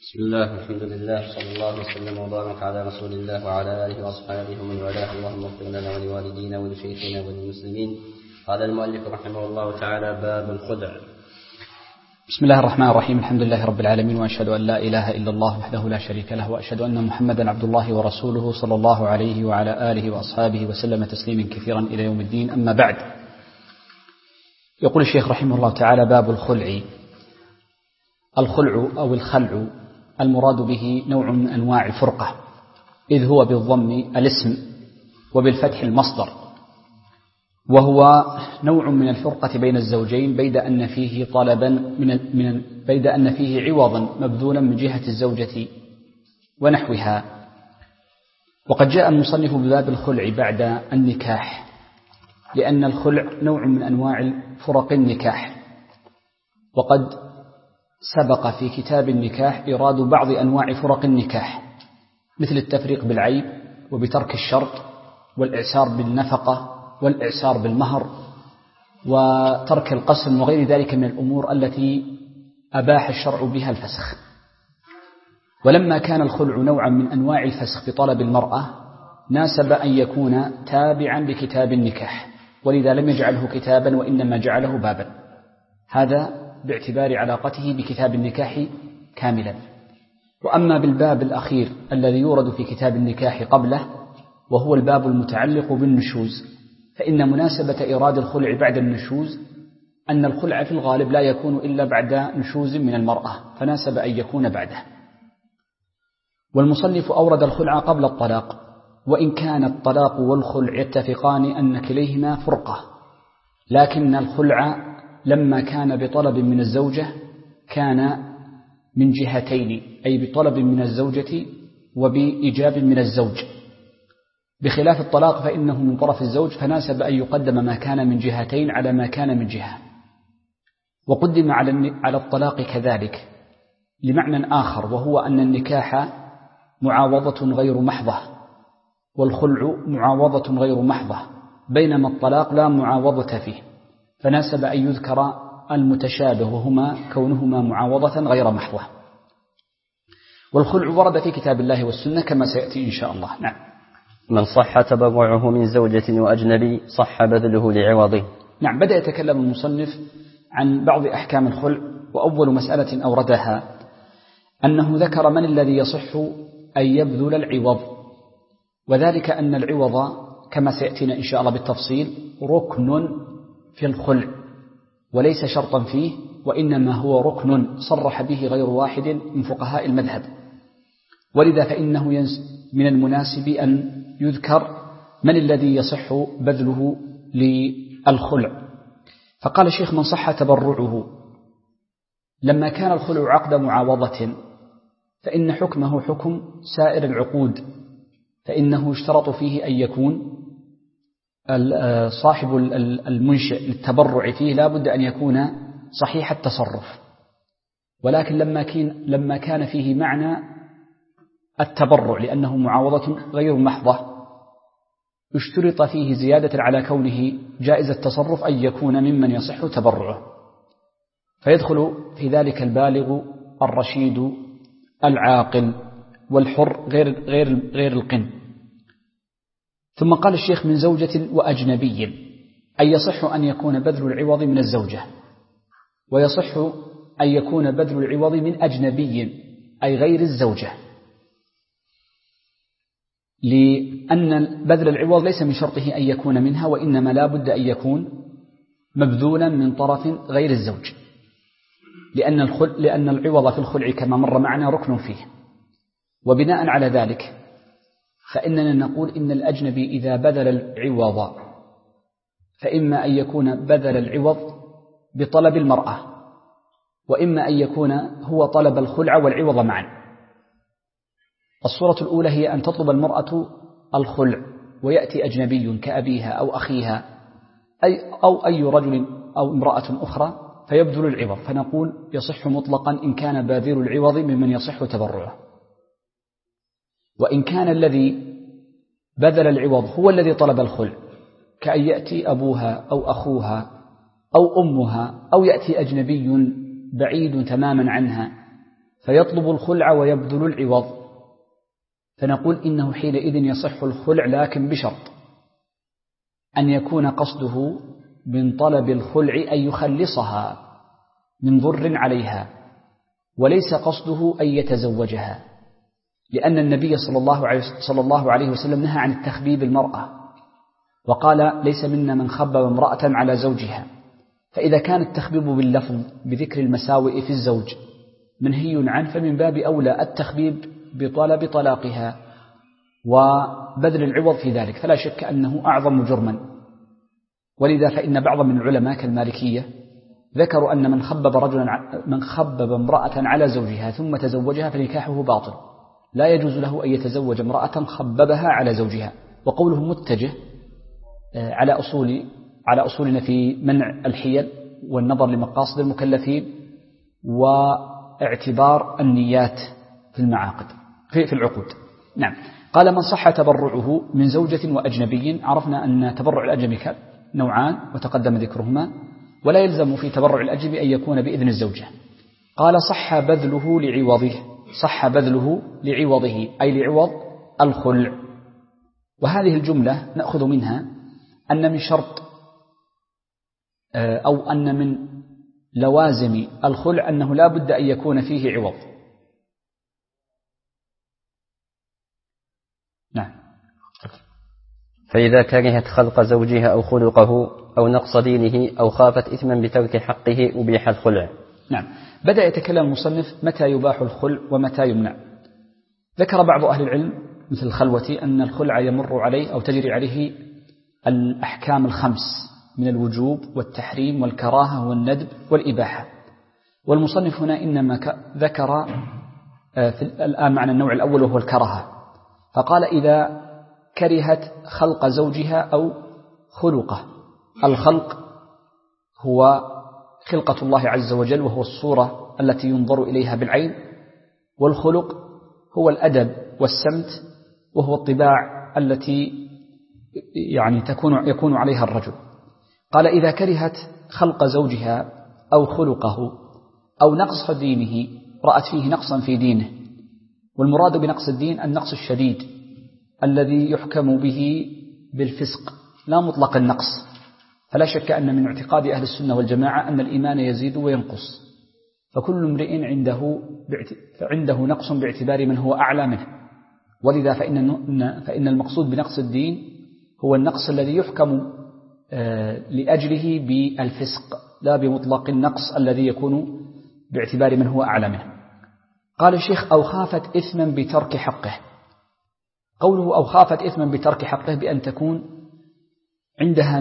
بسم الله والحمد لله صلى الله وسلم وبارك على رسول الله وعلى آله وأصحابه ومن والاه. اللهم اغفر لنا ولوالدينا ولشيخنا وللمسلمين. قال المؤلف رحمه الله تعالى: باب الخدع. بسم الله الرحمن الرحيم. الحمد لله رب العالمين، وأشهد أن لا إله إلا الله وحده لا شريك له، وأشهد أن محمدا عبد الله ورسوله صلى الله عليه وعلى آله وأصحابه وسلم تسليما كثيرا إلى يوم الدين. أما بعد، يقول الشيخ رحمه الله تعالى: باب الخلع. الخلع أو الخلع المراد به نوع من أنواع الفرقة، إذ هو بالضم الاسم وبالفتح المصدر، وهو نوع من الفرقة بين الزوجين بيد أن فيه طلبا بيد أن فيه عوضا مبذولا من جهة الزوجة ونحوها. وقد جاء المصنف بباب الخلع بعد النكاح، لأن الخلع نوع من أنواع فرق النكاح، وقد سبق في كتاب النكاح إيراد بعض أنواع فرق النكاح، مثل التفريق بالعيب وبترك الشرط والإعسار بالنفقة والإعسار بالمهر وترك القسم وغير ذلك من الأمور التي أباح الشرع بها الفسخ. ولما كان الخلع نوعا من أنواع الفسخ بطلب المرأة، ناسب أن يكون تابعا لكتاب النكاح، ولذا لم يجعله كتابا وإنما جعله بابا، هذا باعتبار علاقته بكتاب النكاح كاملا. وأما بالباب الأخير الذي يورد في كتاب النكاح قبله، وهو الباب المتعلق بالنشوز، فإن مناسبة إيراد الخلع بعد النشوز أن الخلع في الغالب لا يكون إلا بعد نشوز من المرأة، فناسب أن يكون بعده. والمصنف أورد الخلع قبل الطلاق، وإن كان الطلاق والخلع يتفقان أن كليهما فرقة، لكن الخلع لما كان بطلب من الزوجة كان من جهتين، أي بطلب من الزوجة وبإيجاب من الزوج، بخلاف الطلاق فإنه من طرف الزوج، فناسب أن يقدم ما كان من جهتين على ما كان من جهة. وقدم على الطلاق كذلك لمعنى آخر، وهو أن النكاح معاوضة غير محضة، والخلع معاوضة غير محضة، بينما الطلاق لا معاوضة فيه، فناسب أن يذكر المتشابه، وهما كونهما معاوضة غير محضة. والخلع ورد في كتاب الله والسنة كما سيأتي إن شاء الله. نعم. من صح تبرعه من زوجة وأجنبي صح بذله لعوضه. نعم. بدأ يتكلم المصنف عن بعض أحكام الخلع، وأول مسألة أوردها أنه ذكر من الذي يصح أن يبذل العوض، وذلك أن العوض كما سيأتينا إن شاء الله بالتفصيل ركن في الخلع وليس شرطا فيه، وإنما هو ركن صرح به غير واحد من فقهاء المذهب، ولذا فإنه من المناسب أن يذكر من الذي يصح بذله للخلع. فقال الشيخ: من صح تبرعه. لما كان الخلع عقد معاوضة فإن حكمه حكم سائر العقود، فإنه يشترط فيه أن يكون صاحب المنشئ للتبرع فيه لا بد أن يكون صحيح التصرف، ولكن لما كان فيه معنى التبرع لأنه معاوضة غير محضة، اشترط فيه زيادة على كونه جائز التصرف أن يكون ممن يصح تبرعه، فيدخل في ذلك البالغ الرشيد العاقل والحر غير القن. ثم قال الشيخ: من زوجة وأجنبي، أي يصح أن يكون بذل العوض من الزوجة، ويصح أن يكون بذل العوض من أجنبي أي غير الزوجة، لأن بذل العوض ليس من شرطه أن يكون منها، وإنما لا بد أن يكون مبذولا من طرف غير الزوج، لأن العوض في الخلع كما مر معنا ركن فيه. وبناء على ذلك فإننا نقول إن الأجنبي إذا بذل العوض فإما أن يكون بذل العوض بطلب المرأة، وإما أن يكون هو طلب الخلع والعوض معا. الصورة الأولى هي أن تطلب المرأة الخلع ويأتي أجنبي كأبيها أو أخيها أو أي رجل أو امرأة أخرى فيبذل العوض، فنقول يصح مطلقا إن كان باذل العوض ممن يصح تبرعه. وإن كان الذي بذل العوض هو الذي طلب الخلع، كأن يأتي أبوها أو أخوها أو أمها، أو يأتي أجنبي بعيد تماما عنها فيطلب الخلع ويبذل العوض، فنقول إنه حينئذ يصح الخلع، لكن بشرط أن يكون قصده من طلب الخلع أن يخلصها من ضر عليها، وليس قصده أن يتزوجها، لأن النبي صلى الله عليه وسلم نهى عن التخبيب المرأة، وقال ليس منا من خبب امرأة على زوجها. فإذا كان التخبيب باللفظ بذكر المساوئ في الزوج منهي عنه، فمن باب أولى التخبيب بطلب طلاقها وبذل العوض في ذلك، فلا شك أنه أعظم جرما. ولذا فإن بعض من العلماء كالمالكية ذكروا أن من خبب امرأة على زوجها ثم تزوجها فنكاحه باطل، لا يجوز له أن يتزوج امرأة خببها على زوجها. وقوله متجه على أصولنا في منع الحيل والنظر لمقاصد المكلفين واعتبار النيات في المعاقد في العقود. نعم. قال من صح تبرعه من زوجة وأجنبي. عرفنا أن تبرع الأجنبي نوعان وتقدم ذكرهما، ولا يلزم في تبرع الأجنبي أن يكون بإذن الزوجة. قال صح بذله لعوضه أي لعوض الخلع. وهذه الجملة نأخذ منها أن من شرط أو أن من لوازم الخلع أنه لا بد أن يكون فيه عوض. نعم. فإذا كرهت خلق زوجها أو خلقه أو نقص دينه أو خافت إثما بترك حقه أبيح الخلع. نعم. بدأ يتكلم المصنف متى يباح الخلع ومتى يمنع. ذكر بعض أهل العلم مثل الخلوة أن الخلع يمر عليه أو تجري عليه الأحكام الخمس من الوجوب والتحريم والكراهة والندب والإباحة. والمصنف هنا إنما ذكر الآن معنى النوع الأول وهو الكراهة، فقال إذا كرهت خلق زوجها أو خلقه. الخلق هو خلقة الله عز وجل وهو الصورة التي ينظر إليها بالعين، والخلق هو الأدب والسمت وهو الطباع التي يعني يكون عليها الرجل. قال إذا كرهت خلق زوجها أو خلقه أو نقص دينه، رأت فيه نقصا في دينه، والمراد بنقص الدين النقص الشديد الذي يحكم به بالفسق لا مطلق النقص. فلا شك أن من اعتقاد أهل السنة والجماعة أن الإيمان يزيد وينقص، فكل امرئ عنده نقص باعتبار من هو أعلى منه. ولذا فإن المقصود بنقص الدين هو النقص الذي يحكم لأجله بالفسق لا بمطلق النقص الذي يكون باعتبار من هو أعلى منه. قال الشيخ أو خافت إثما بترك حقه. قوله أو خافت إثما بترك حقه بأن تكون عندها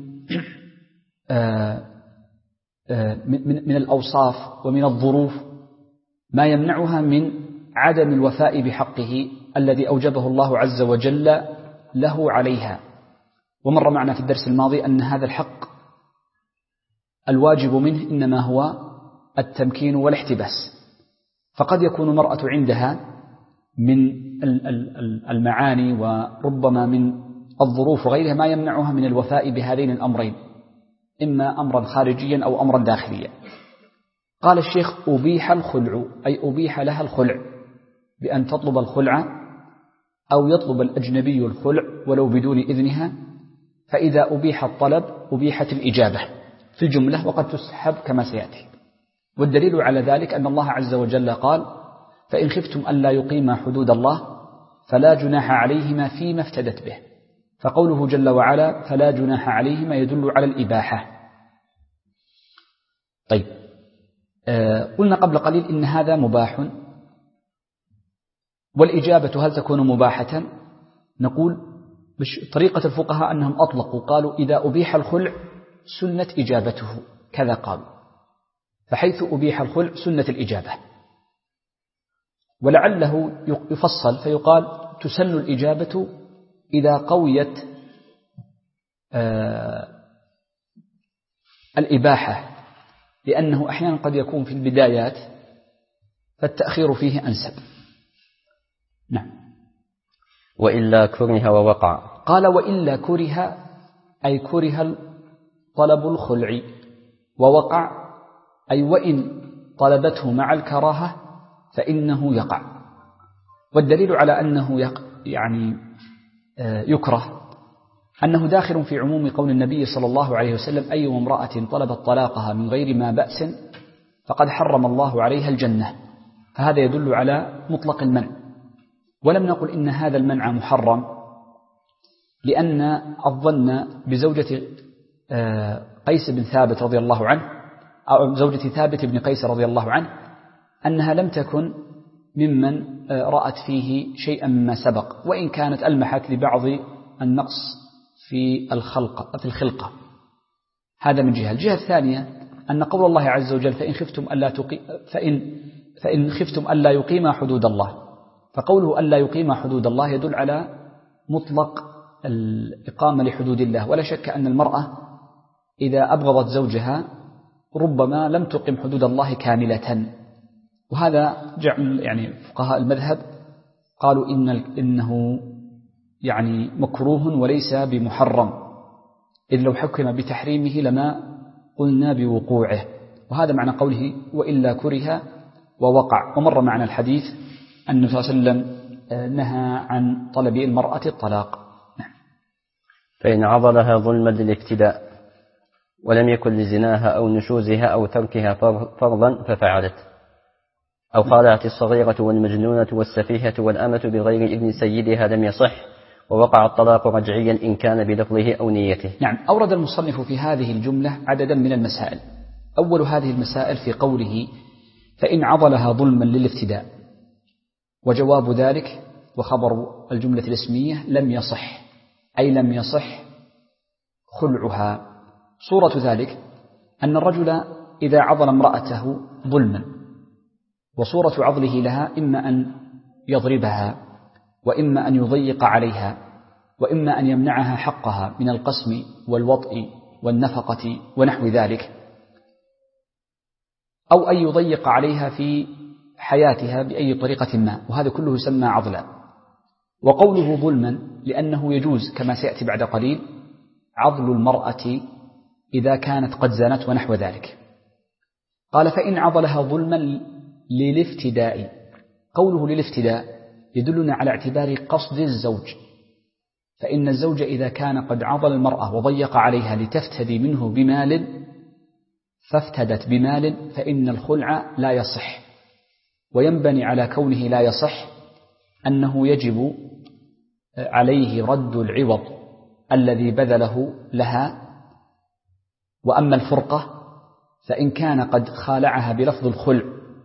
من الأوصاف ومن الظروف ما يمنعها من عدم الوفاء بحقه الذي أوجبه الله عز وجل له عليها. ومر معنا في الدرس الماضي أن هذا الحق الواجب منه إنما هو التمكين والاحتباس، فقد يكون المرأة عندها من المعاني وربما من الظروف وغيرها ما يمنعها من الوفاء بهذين الأمرين، إما أمرا خارجيا أو أمرا داخليا. قال الشيخ أبيح الخلع أي أبيح لها الخلع بأن تطلب الخلع أو يطلب الأجنبي الخلع ولو بدون إذنها. فإذا أبيح الطلب أبيحت الإجابة في الجملة، وقد تسحب كما سيأتي. والدليل على ذلك أن الله عز وجل قال فإن خفتم ألا يقيما حدود الله فلا جناح عليهما فيما افتدت به. فقوله جل وعلا فلا جناح عليهما يدل على الإباحة. طيب، قلنا قبل قليل إن هذا مباح، والإجابة هل تكون مباحة؟ نقول طريقة الفقهاء أنهم أطلقوا قالوا إذا أبيح الخلع سنة إجابته كذا قالوا، فحيث أبيح الخلع سنة الإجابة. ولعله يفصل فيقال تسن الإجابة إذا قويت الإباحة، لأنه أحيانا قد يكون في البدايات فالتأخير فيه أنسب. نعم. وإلا كره ووقع. قال وإلا كره أي كره طلب الخلع، ووقع أي وإن طلبته مع الكراهة فإنه يقع. والدليل على أنه يكره أنه داخل في عموم قول النبي صلى الله عليه وسلم: أي امرأة طلبت طلاقها من غير ما بأس فقد حرم الله عليها الجنة. فهذا يدل على مطلق المنع. ولم نقل إن هذا المنع محرم، لأن الظن بزوجة قيس بن ثابت رضي الله عنه، أو زوجة ثابت بن قيس رضي الله عنه، أنها لم تكن ممن رأت فيه شيئا مما سبق، وإن كانت ألمحت لبعض النقص في الخلقة. هذا من جهة. الجهة الثانية أن قول الله عز وجل: فإن خفتم ألا يقيما حدود الله، فقوله ألا يقيما حدود الله يدل على مطلق الإقامة لحدود الله. ولا شك أن المرأة إذا أبغضت زوجها ربما لم تقم حدود الله كاملة، وهذا جعل فقهاء المذهب قالوا إنه مكروه وليس بمحرم، إذ لو حكم بتحريمه لما قلنا بوقوعه. وهذا معنى قوله: وإلا كره ووقع. ومر معنا الحديث أن النبي صلى الله عليه وسلم نهى عن طلب المرأة الطلاق. فإن عضلها ظلما للافتداء ولم يكن لزناها أو نشوزها أو تركها فرضا ففعلت، أو خالعت الصغيرة والمجنونة والسفيهة والأمة بغير إذن سيدها لم يصح، ووقع الطلاق رجعيا إن كان بلفظه أو نيته. نعم. أورد المصنف في هذه الجملة عددا من المسائل. أول هذه المسائل في قوله: فإن عضلها ظلما للافتداء، وجواب ذلك وخبر الجملة الاسمية لم يصح، أي لم يصح خلعها. صورة ذلك أن الرجل إذا عضل امرأته ظلما، وصورة عضله لها إما أن يضربها، وإما أن يضيق عليها، وإما أن يمنعها حقها من القسم والوطء والنفقة ونحو ذلك، أو أن يضيق عليها في حياتها بأي طريقة ما، وهذا كله يسمى عضلا. وقوله ظلما لأنه يجوز كما سيأتي بعد قليل عضل المرأة إذا كانت قد زنت ونحو ذلك. قال: فإن عضلها ظلما للافتداء. قوله للافتداء يدلنا على اعتبار قصد الزوج، فإن الزوج إذا كان قد عضل المرأة وضيق عليها لتفتدي منه بمال فافتدت بمال، فإن الخلع لا يصح. وينبني على كونه لا يصح أنه يجب عليه رد العوض الذي بذله لها. وأما الفرقة فإن كان قد خالعها بلفظ الخلع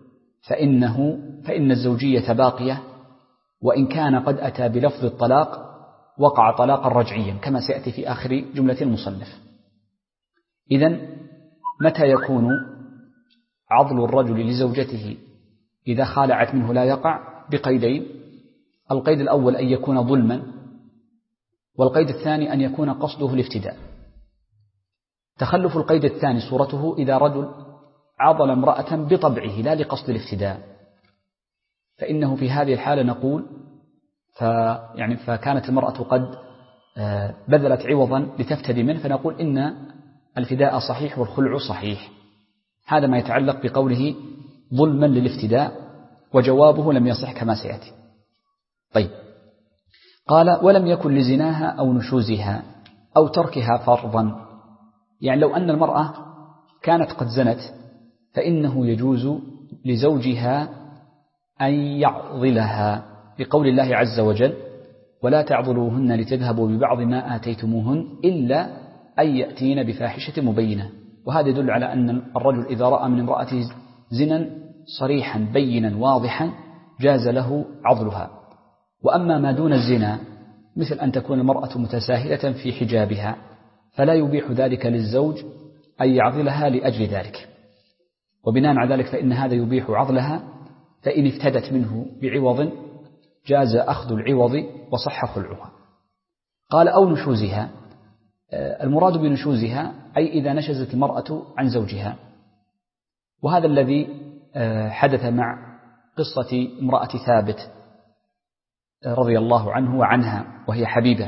فإن الزوجية باقية، وإن كان قد أتى بلفظ الطلاق وقع طلاقا رجعيا كما سيأتي في آخر جملة المصنف. إذن متى يكون عضل الرجل لزوجته إذا خالعت منه لا يقع؟ بقيدين: القيد الأول أن يكون ظلما، والقيد الثاني أن يكون قصده الافتداء. تخلف القيد الثاني صورته إذا رجل عضل امرأة بطبعه لا لقصد الافتداء، فإنه في هذه الحالة نقول فكانت المرأة قد بذلت عوضا لتفتدي منه، فنقول إن الفداء صحيح والخلع صحيح. هذا ما يتعلق بقوله ظلما للافتداء، وجوابه لم يصح كما سيأتي. طيب، قال: ولم يكن لزناها أو نشوزها أو تركها فرضا. يعني لو أن المرأة كانت قد زنت فإنه يجوز لزوجها أن يعضلها، لقول الله عز وجل: ولا تعضلوهن لتذهبوا ببعض ما آتيتموهن إلا أن يأتين بفاحشة مبينة. وهذا يدل على أن الرجل إذا رأى من امرأته زنا صريحا بينا واضحا جاز له عضلها. وأما ما دون الزنا مثل أن تكون المرأة متساهلة في حجابها فلا يبيح ذلك للزوج أن يعضلها لأجل ذلك، وبناء على ذلك فإن هذا يبيح عضلها، فإن افتدت منه بعوض جاز أخذ العوض وصح خلعها. قال: أو نشوزها. المراد بنشوزها أي إذا نشزت المرأة عن زوجها، وهذا الذي حدث مع قصة امرأة ثابت رضي الله عنه وعنها وهي حبيبة.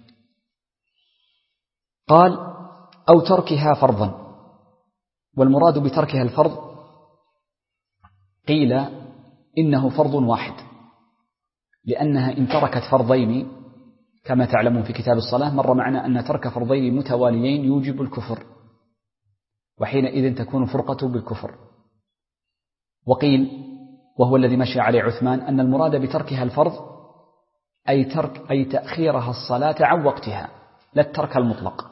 قال: أو تركها فرضا. والمراد بتركها الفرض قيل إنه فرض واحد، لأنها إن تركت فرضين كما تعلمون في كتاب الصلاة مر معنا أن ترك فرضين متواليين يوجب الكفر، وحينئذ تكون فرقة بالكفر. وقيل وهو الذي مشى عليه عثمان أن المراد بتركها الفرض أي تأخيرها الصلاة عن وقتها، لا الترك المطلق.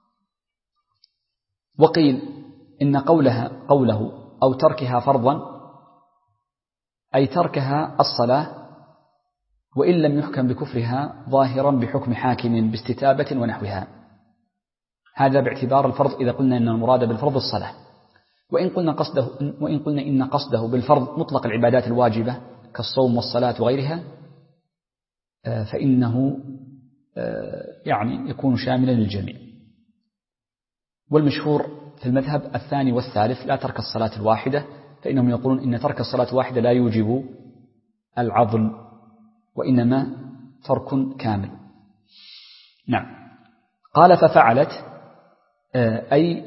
وقيل إن قوله أو تركها فرضا أي تركها الصلاة وإن لم يحكم بكفرها ظاهرا بحكم حاكم باستتابة ونحوها. هذا باعتبار الفرض إذا قلنا إن المراد بالفرض الصلاة. وإن قلنا إن قصده بالفرض مطلق العبادات الواجبة كالصوم والصلاة وغيرها فإنه يعني يكون شاملا للجميع. والمشهور في المذهب الثاني والثالث لا ترك الصلاة الواحدة، فإنهم يقولون إن ترك الصلاة الواحدة لا يوجب العضل وإنما ترك كامل. نعم. قال ففعلت أي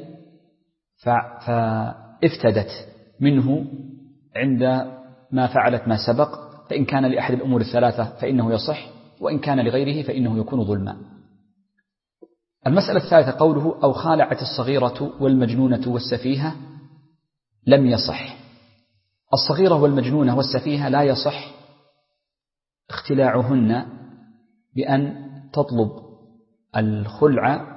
فافتدت منه عند ما فعلت ما سبق، فإن كان لأحد الأمور الثلاثة فإنه يصح، وإن كان لغيره فإنه يكون ظلما. المسألة الثالثة قوله أو خالعت الصغيرة والمجنونة والسفيهة لم يصح. الصغيرة والمجنونة والسفيهة لا يصح اختلاعهن بأن تطلب الخلع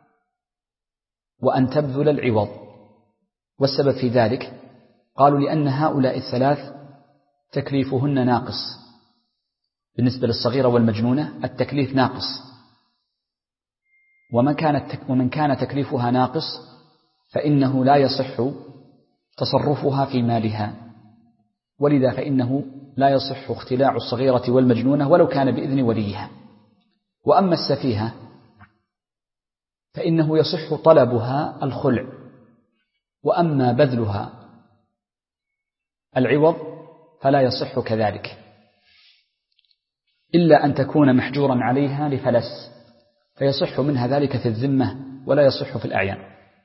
وأن تبذل العوض. والسبب في ذلك قالوا لأن هؤلاء الثلاث تكليفهن ناقص. بالنسبة للصغيرة والمجنونة التكليف ناقص، ومن كان تكليفها ناقص فإنه لا يصح تصرفها في مالها، ولذا فإنه لا يصح اختلاع الصغيرة والمجنونة ولو كان بإذن وليها. وأما السفيهة فإنه يصح طلبها الخلع، وأما بذلها العوض فلا يصح كذلك، إلا أن تكون محجورا عليها لفلس فيصح منها ذلك في الذمة ولا يصح في الأعيان.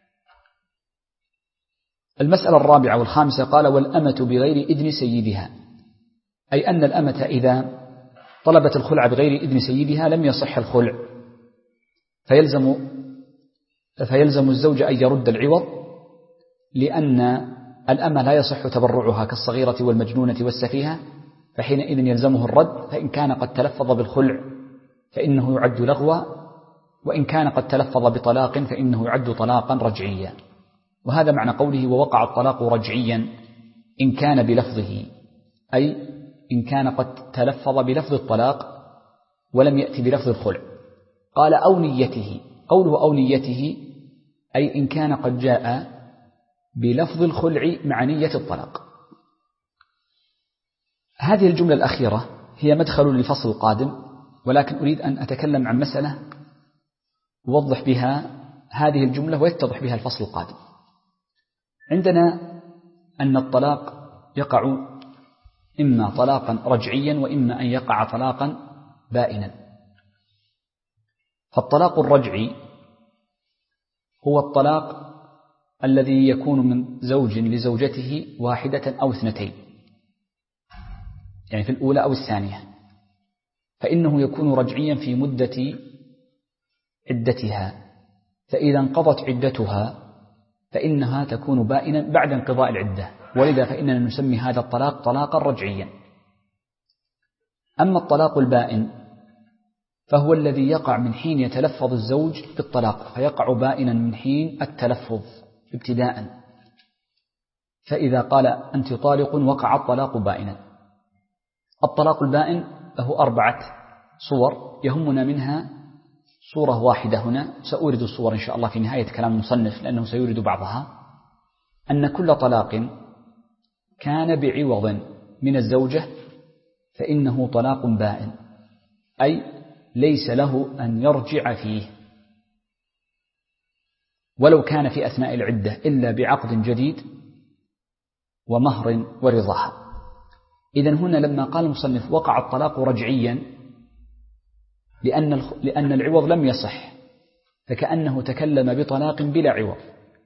المسألة الرابعة والخامسة قال والأمة بغير إذن سيدها، أي أن الأمة إذا طلبت الخلع بغير إذن سيدها لم يصح الخلع، فيلزم الزوج أن يرد العوض، لأن الأمة لا يصح تبرعها كالصغيرة والمجنونة والسفيهة، فحينئذ يلزمه الرد، فإن كان قد تلفظ بالخلع فإنه يعد لغوا، وإن كان قد تلفظ بطلاق فإنه يعد طلاقا رجعيا. وهذا معنى قوله ووقع الطلاق رجعيا إن كان بلفظه، أي إن كان قد تلفظ بلفظ الطلاق ولم يأتي بلفظ الخلع. قال أو نيته، قوله أو نيته أي إن كان قد جاء بلفظ الخلع مع نية الطلاق. هذه الجملة الأخيرة هي مدخل للفصل القادم، ولكن أريد أن أتكلم عن مسألة أوضح بها هذه الجملة ويتضح بها الفصل القادم. عندنا أن الطلاق يقع إما طلاقا رجعيا وإما أن يقع طلاقا بائنا. فالطلاق الرجعي هو الطلاق الذي يكون من زوج لزوجته واحدة أو اثنتين، يعني في الأولى أو الثانية، فإنه يكون رجعيا في مدة عدتها، فإذا انقضت عدتها فإنها تكون بائنا بعد انقضاء العدة، ولذا فإننا نسمي هذا الطلاق طلاقا رجعيا. أما الطلاق البائن فهو الذي يقع من حين يتلفظ الزوج بالطلاق، فيقع بائنا من حين التلفظ ابتداء، فإذا قال أنت طالق وقع الطلاق بائنا. الطلاق البائن له 4 صور، يهمنا منها صورة واحدة هنا، سأورد الصور إن شاء الله في نهاية كلام المصنف لأنه سيورد بعضها. أن كل طلاق كان بعوض من الزوجة فإنه طلاق بائن، أي ليس له أن يرجع فيه ولو كان في أثناء العدة إلا بعقد جديد ومهر ورضاها. إذن هنا لما قال المصنف وقع الطلاق رجعيا لأن العوض لم يصح، فكأنه تكلم بطلاق بلا عوض،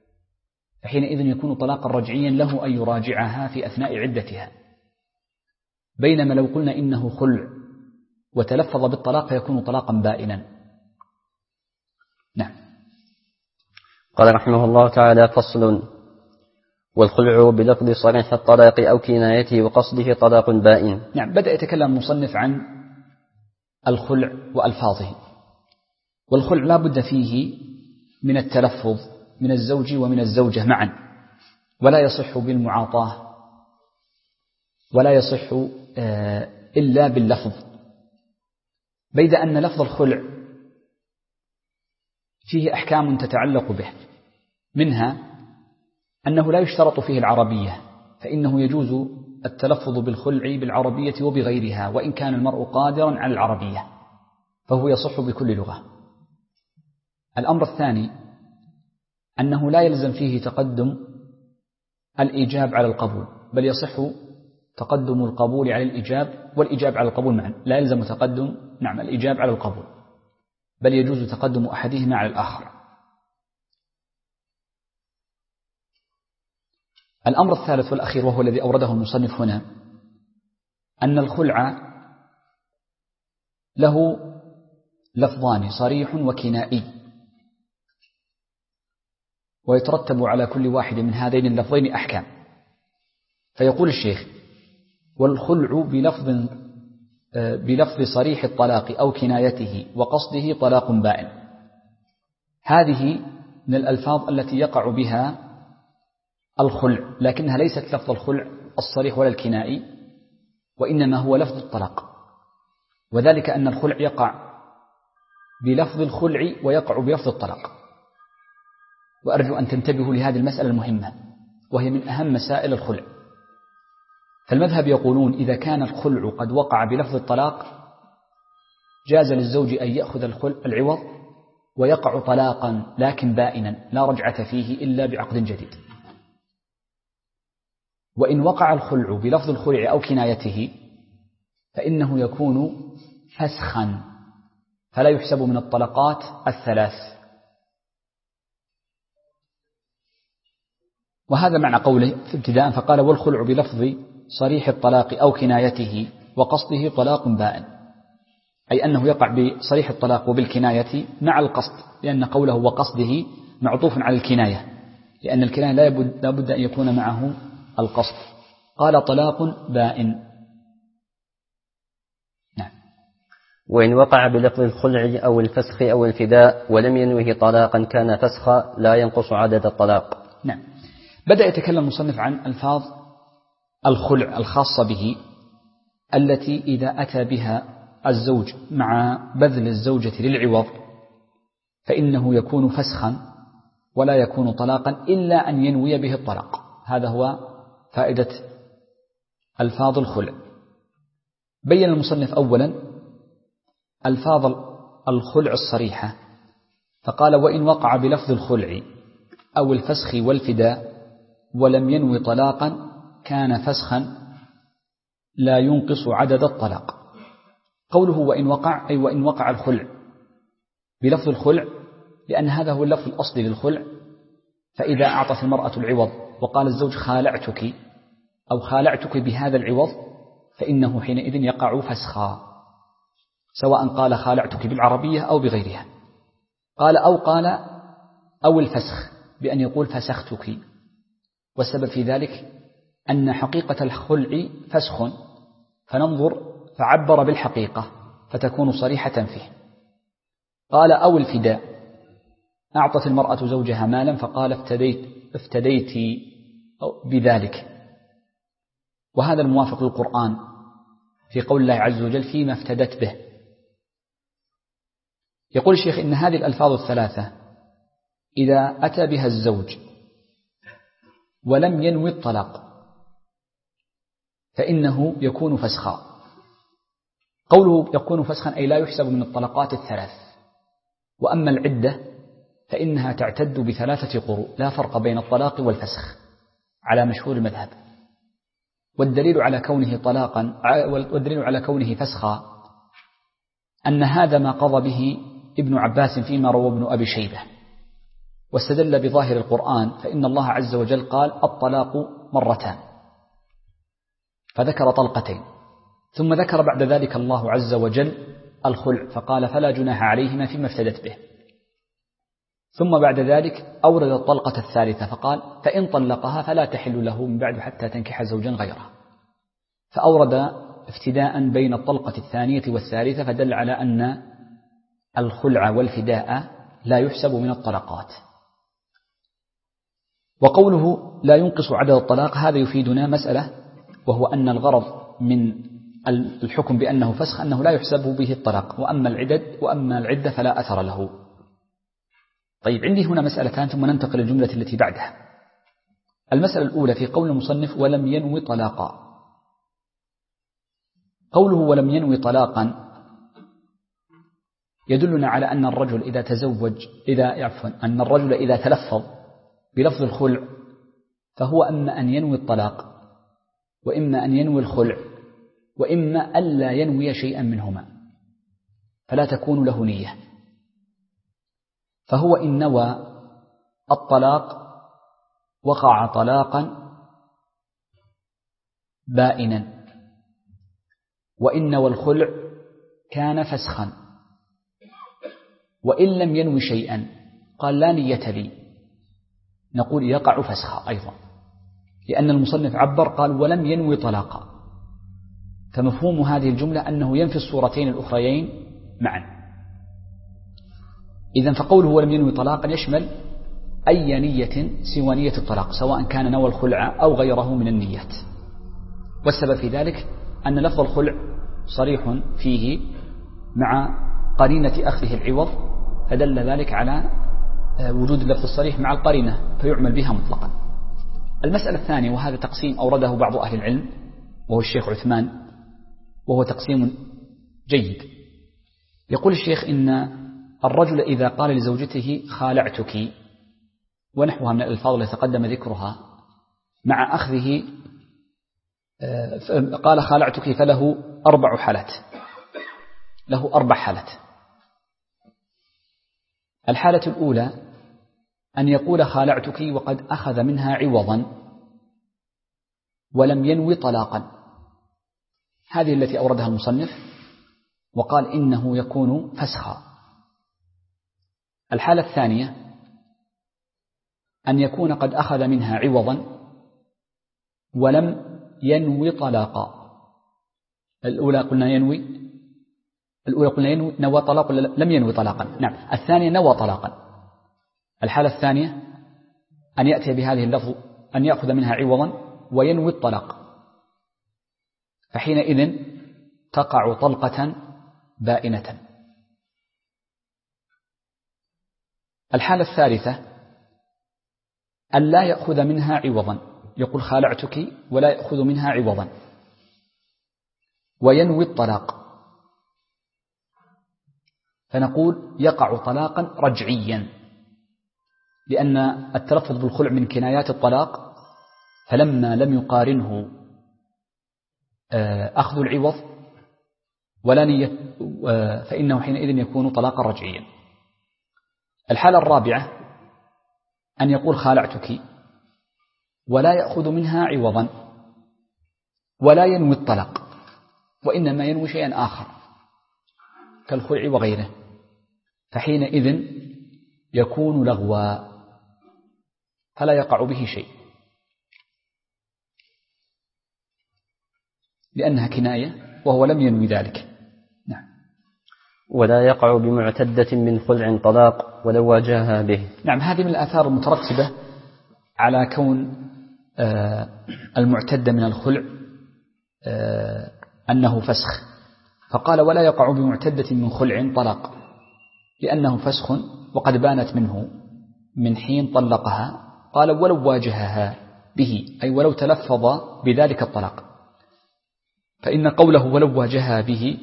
فحينئذ يكون طلاقا رجعيا له أن يراجعها في أثناء عدتها. بينما لو قلنا إنه خلع وتلفظ بالطلاق فيكون طلاقا بائنا. نعم. قال رحمه الله تعالى: فصل: والخلع بلفظ صريح الطلاق أو كنايته وقصده طلاق بائن. نعم. بدأ يتكلم المصنف عن الخلع وألفاظه. والخلع لا بد فيه من التلفظ من الزوج ومن الزوجة معا، ولا يصح بالمعاطاة، ولا يصح إلا باللفظ، بيد أن لفظ الخلع فيه أحكام تتعلق به، منها أنه لا يشترط فيه العربية، فإنه يجوز التلفظ بالخلع بالعربية وبغيرها، وإن كان المرء قادرا على العربية فهو يصح بكل لغة. الأمر الثاني أنه لا يلزم فيه تقدم الإيجاب على القبول، بل يصح تقدم القبول على الإيجاب والإيجاب على القبول معا، لا يلزم تقدم الإيجاب على القبول، بل يجوز تقدم أحدهما على الآخر. الأمر الثالث والأخير وهو الذي أورده المصنف هنا، أن الخلع له لفظان: صريح وكنائي، ويترتب على كل واحد من هذين اللفظين أحكام. فيقول الشيخ: والخلع بلفظ صريح الطلاق أو كنايته وقصده طلاق بائن. هذه من الألفاظ التي يقع بها الخلع، لكنها ليست لفظ الخلع الصريح ولا الكنائي، وإنما هو لفظ الطلاق، وذلك أن الخلع يقع بلفظ الخلع ويقع بلفظ الطلاق. وأرجو أن تنتبهوا لهذه المسألة المهمة، وهي من أهم مسائل الخلع. فالمذهب يقولون إذا كان الخلع قد وقع بلفظ الطلاق جاز للزوج أن يأخذ العوض ويقع طلاقا لكن بائنا لا رجعة فيه إلا بعقد جديد. وإن وقع الخلع بلفظ الخلع أو كنايته فإنه يكون فسخا، فلا يحسب من الطلقات الثلاث. وهذا معنى قوله في ابتداء، فقال: والخلع بلفظ صريح الطلاق أو كنايته وقصده طلاق بائن، أي أنه يقع بصريح الطلاق وبالكناية مع القصد، لأن قوله وقصده معطوف على الكناية، لأن الكناية لا بد أن يكون معه القصد. قال: طلاق بائن. نعم. وإن وقع بلفظ الخلع أو الفسخ أو الفداء ولم ينوه طلاقا كان فسخا لا ينقص عدد الطلاق. نعم. بدأ يتكلم المصنف عن ألفاظ الخلع الخاصة به، التي إذا أتى بها الزوج مع بذل الزوجة للعوض فإنه يكون فسخا ولا يكون طلاقا إلا أن ينوي به الطلاق. هذا هو فائدة ألفاظ الخلع. بين المصنف أولا ألفاظ الخلع الصريحة، فقال: وإن وقع بلفظ الخلع أو الفسخ والفداء ولم ينوي طلاقا كان فسخا لا ينقص عدد الطلاق. قوله وإن وقع، أي وإن وقع الخلع بلفظ الخلع، لأن هذا هو اللفظ الأصلي للخلع. فإذا أعطت المرأة العوض وقال الزوج خالعتك أو خالعتك بهذا العوض فإنه حينئذ يقع فسخا، سواء قال خالعتك بالعربية أو بغيرها. قال أو الفسخ بأن يقول فسختك، والسبب في ذلك أن حقيقة الخلع فسخ، فننظر فعبر بالحقيقة فتكون صريحة فيه. قال: أو الفداء، أعطت المرأة زوجها مالا فقال افتديت بذلك، وهذا الموافق للقرآن في قول الله عز وجل فيما افتدت به. يقول الشيخ إن هذه الألفاظ الثلاثة إذا أتى بها الزوج ولم ينوي الطلاق فإنه يكون فسخا. قوله يكون فسخا أي لا يحسب من الطلقات الثلاث. وأما العدة فإنها تعتد بثلاثة قروء، لا فرق بين الطلاق والفسخ على مشهور المذهب. والدليل على كونه فسخا أن هذا ما قضى به ابن عباس فيما روى ابن أبي شيبة، واستدل بظاهر القرآن، فإن الله عز وجل قال الطلاق مرتان، فذكر طلقتين، ثم ذكر بعد ذلك الله عز وجل الخلع فقال فلا جناح عليهما فيما افتدت به. ثم بعد ذلك أورد الطلقة الثالثة فقال فإن طلقها فلا تحل له من بعد حتى تنكح زوجا غيره. فأورد افتداء بين الطلقة الثانية والثالثة فدل على أن الخلع والفداء لا يحسب من الطلقات. وقوله لا ينقص عدد الطلاق هذا يفيدنا مسألة، وهو أن الغرض من الحكم بأنه فسخ أنه لا يحسب به الطلاق، وأما العدة فلا أثر له. طيب عندي هنا مسألتان ثم ننتقل للجملة التي بعدها. المسألة الأولى في قول المصنف ولم ينوي طلاقا. قوله ولم ينوي طلاقا يدلنا على أن الرجل إذا تلفظ بلفظ الخلع فهو أما أن ينوي الطلاق وإما أن ينوي الخلع وإما ألا ينوي شيئا منهما، فلا تكون له نية. فهو إن نوى الطلاق وقع طلاقا بائنا، وإن نوى الخلع كان فسخا. وإن لم ينوي شيئا قال لا نية لي، نقول يقع فسخا أيضا، لأن المصنف عبر قال ولم ينوي طلاقا، فمفهوم هذه الجملة أنه ينفي الصورتين الأخريين معا. إذن فقوله ولم ينوي طلاقا يشمل أي نية سوى نية الطلاق، سواء كان نوى الخلع أو غيره من النيات. والسبب في ذلك أن لفظ الخلع صريح فيه مع قرينة أخذه العوض، فدل ذلك على وجود اللفظ الصريح مع القرينة فيعمل بها مطلقا. المسألة الثانية، وهذا تقسيم أورده بعض أهل العلم وهو الشيخ عثمان، وهو تقسيم جيد. يقول الشيخ إن الرجل إذا قال لزوجته خالعتك ونحوها من الألفاظ التي تقدم ذكرها مع أخذه، قال خالعتك فله 4 حالات، له 4 حالات. الحالة الأولى أن يقول خالعتك وقد أخذ منها عوضا ولم ينوي طلاقا، هذه التي أوردها المصنف وقال إنه يكون فسخا. الحالة الثانية أن يكون قد أخذ منها عوضا ولم ينوي طلاقا. الأولى قلنا ينوي نوى طلاق ولا لم ينوي طلاقا؟ نعم. الثانية نوى طلاقا. الحالة الثانية أن يأتي بهذه اللفظ أن يأخذ منها عوضا وينوي الطلاق، فحينئذ تقع طلقة بائنة. الحالة الثالثة أن لا يأخذ منها عوضا، يقول خالعتك ولا يأخذ منها عوضا وينوي الطلاق، فنقول يقع طلاقا رجعيا، لأن التلفظ بالخلع من كنايات الطلاق، فلما لم يقارنه أخذ العوض ولا نية فإنه حينئذ يكون طلاقا رجعيا. الحالة الرابعة أن يقول خالعتك ولا يأخذ منها عوضا ولا ينوي الطلاق، وإنما ينوي شيئا آخر كالخلع وغيره، فحينئذ يكون لغوا فلا يقع به شيء، لأنها كناية وهو لم ينوي ذلك. نعم. ولا يقع بمعتدة من خلع طلاق ولو واجهها به. نعم، هذه من الآثار المترتبة على كون المعتدة من الخلع أنه فسخ، فقال ولا يقع بمعتدة من خلع طلاق لأنه فسخ وقد بانت منه من حين طلقها. قال ولو واجهها به، أي ولو تلفظ بذلك الطلاق، فإن قوله ولو واجهها به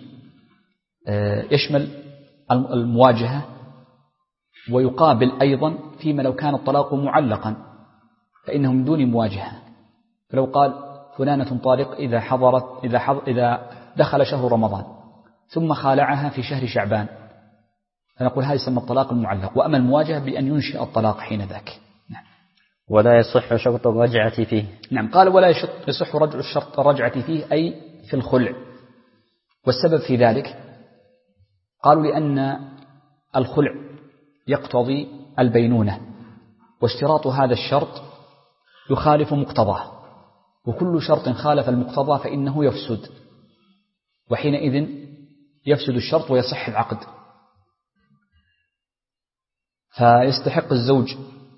يشمل المواجهة، ويقابل أيضا فيما لو كان الطلاق معلقا فإنه من دون مواجهة. فلو قال فلانة طالق إذا دخل شهر رمضان ثم خالعها في شهر شعبان، فنقول هذا يسمى الطلاق المعلق. وأما المواجهة بأن ينشئ الطلاق حين ذاك. نعم. ولا يصح شرط الرجعة فيه. نعم، قال ولا يصح شرط الرجعة فيه، أي في الخلع، والسبب في ذلك قالوا لأن الخلع يقتضي البينونة، واشتراط هذا الشرط يخالف مقتضاه، وكل شرط خالف المقتضى فإنه يفسد، وحينئذ يفسد الشرط ويصح العقد. فيستحق الزوج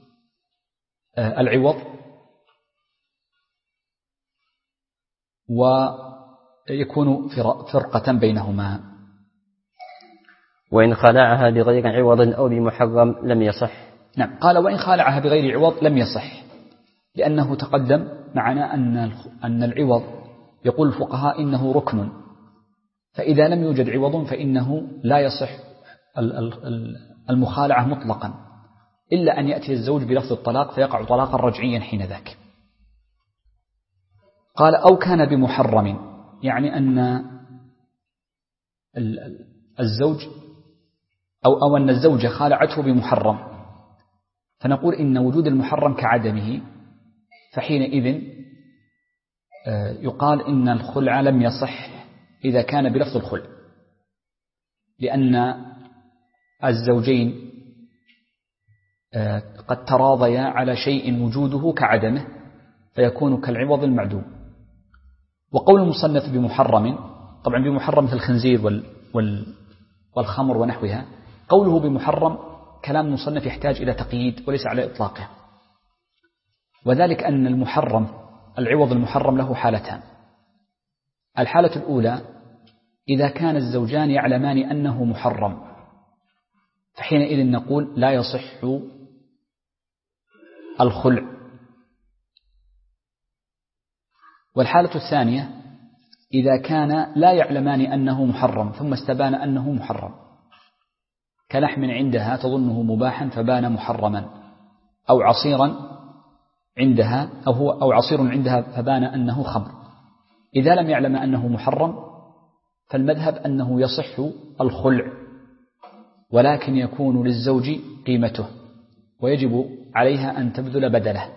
العوض ويكون فرقة بينهما. وإن خلعها بغير عوض أو بمحرم لم يصح. نعم، قال وإن خالعها بغير عوض لم يصح، لأنه تقدم معنا أن العوض يقول الفقهاء إنه ركن، فإذا لم يوجد عوض فإنه لا يصح المخالعة مطلقا، إلا أن يأتي الزوج بلفظ الطلاق فيقع طلاقا رجعيا حين ذاك. قال أو كان بمحرم، يعني أن الزوج أو أن الزوجة خالعته بمحرم، فنقول إن وجود المحرم كعدمه، فحينئذ يقال إن الخلع لم يصح إذا كان بلفظ الخلع، لأن الزوجين قد تراضيا على شيء وجوده كعدمه فيكون كالعوض المعدوم. وقول المصنف بمحرم، طبعا بمحرم في الخنزير والخمر ونحوها، قوله بمحرم كلام المصنف يحتاج إلى تقييد وليس على إطلاقه، وذلك أن العوض المحرم له حالتان. الحالة الأولى إذا كان الزوجان يعلمان أنه محرم، فحينئذ نقول لا يصح الخلع. والحالة الثانية إذا كان لا يعلمان أنه محرم ثم استبان أنه محرم، كلحم عندها تظنه مباحا فبان محرما، أو عصيرا عندها أو عصير عندها فبان أنه خمر. إذا لم يعلم أنه محرم فالمذهب أنه يصح الخلع، ولكن يكون للزوج قيمته ويجب عليها أن تبذل بدله.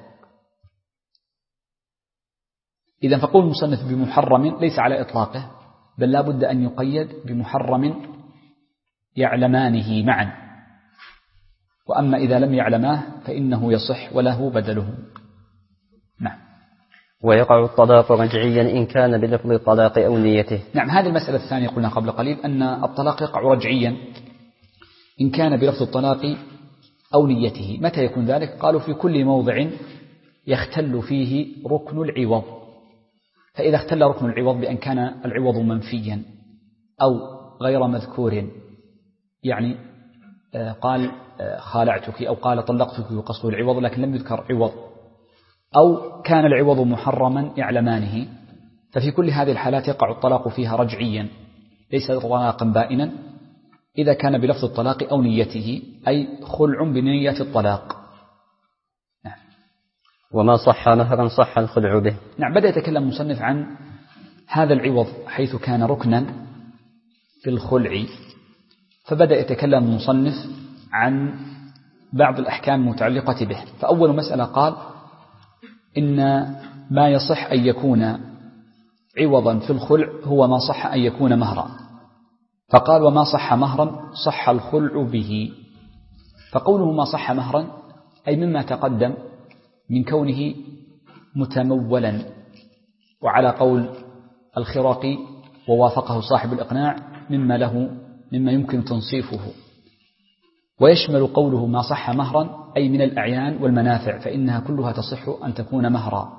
إذا فقول المصنف بمحرم ليس على إطلاقه، بل لا بد أن يقيد بمحرم يعلمانه معا، وأما إذا لم يعلماه فإنه يصح وله بدله. نعم. ويقع الطلاق رجعيا إن كان بلفظ الطلاق أو نيته. نعم، هذه المسألة الثانية قلنا قبل قليل أن الطلاق يقع رجعيا إن كان بلفظ الطلاق أو نيته. متى يكون ذلك؟ قالوا في كل موضع يختل فيه ركن العوض، فإذا اختل ركن العوض بأن كان العوض منفيا أو غير مذكور، يعني قال خالعتك أو قال طلقتك وقصد العوض لكن لم يذكر عوض، أو كان العوض محرما يعلمانه، ففي كل هذه الحالات يقع الطلاق فيها رجعيا ليس طلاقا بائنا إذا كان بلفظ الطلاق أو نيته، أي خلع بنية الطلاق. نعم. وما صح مهرا صح الخلع به. نعم، بدأ يتكلم المصنف عن هذا العوض حيث كان ركنا في الخلع، فبدأ يتكلم المصنف عن بعض الأحكام المتعلقة به. فأول مسألة قال إن ما يصح أن يكون عوضا في الخلع هو ما صح أن يكون مهرا، فقال وما صح مهرا صح الخلع به. فقوله ما صح مهرا أي مما تقدم من كونه متمولا، وعلى قول الخرقي ووافقه صاحب الإقناع مما يمكن تنصيفه. ويشمل قوله ما صح مهرا أي من الأعيان والمنافع، فإنها كلها تصح أن تكون مهرا.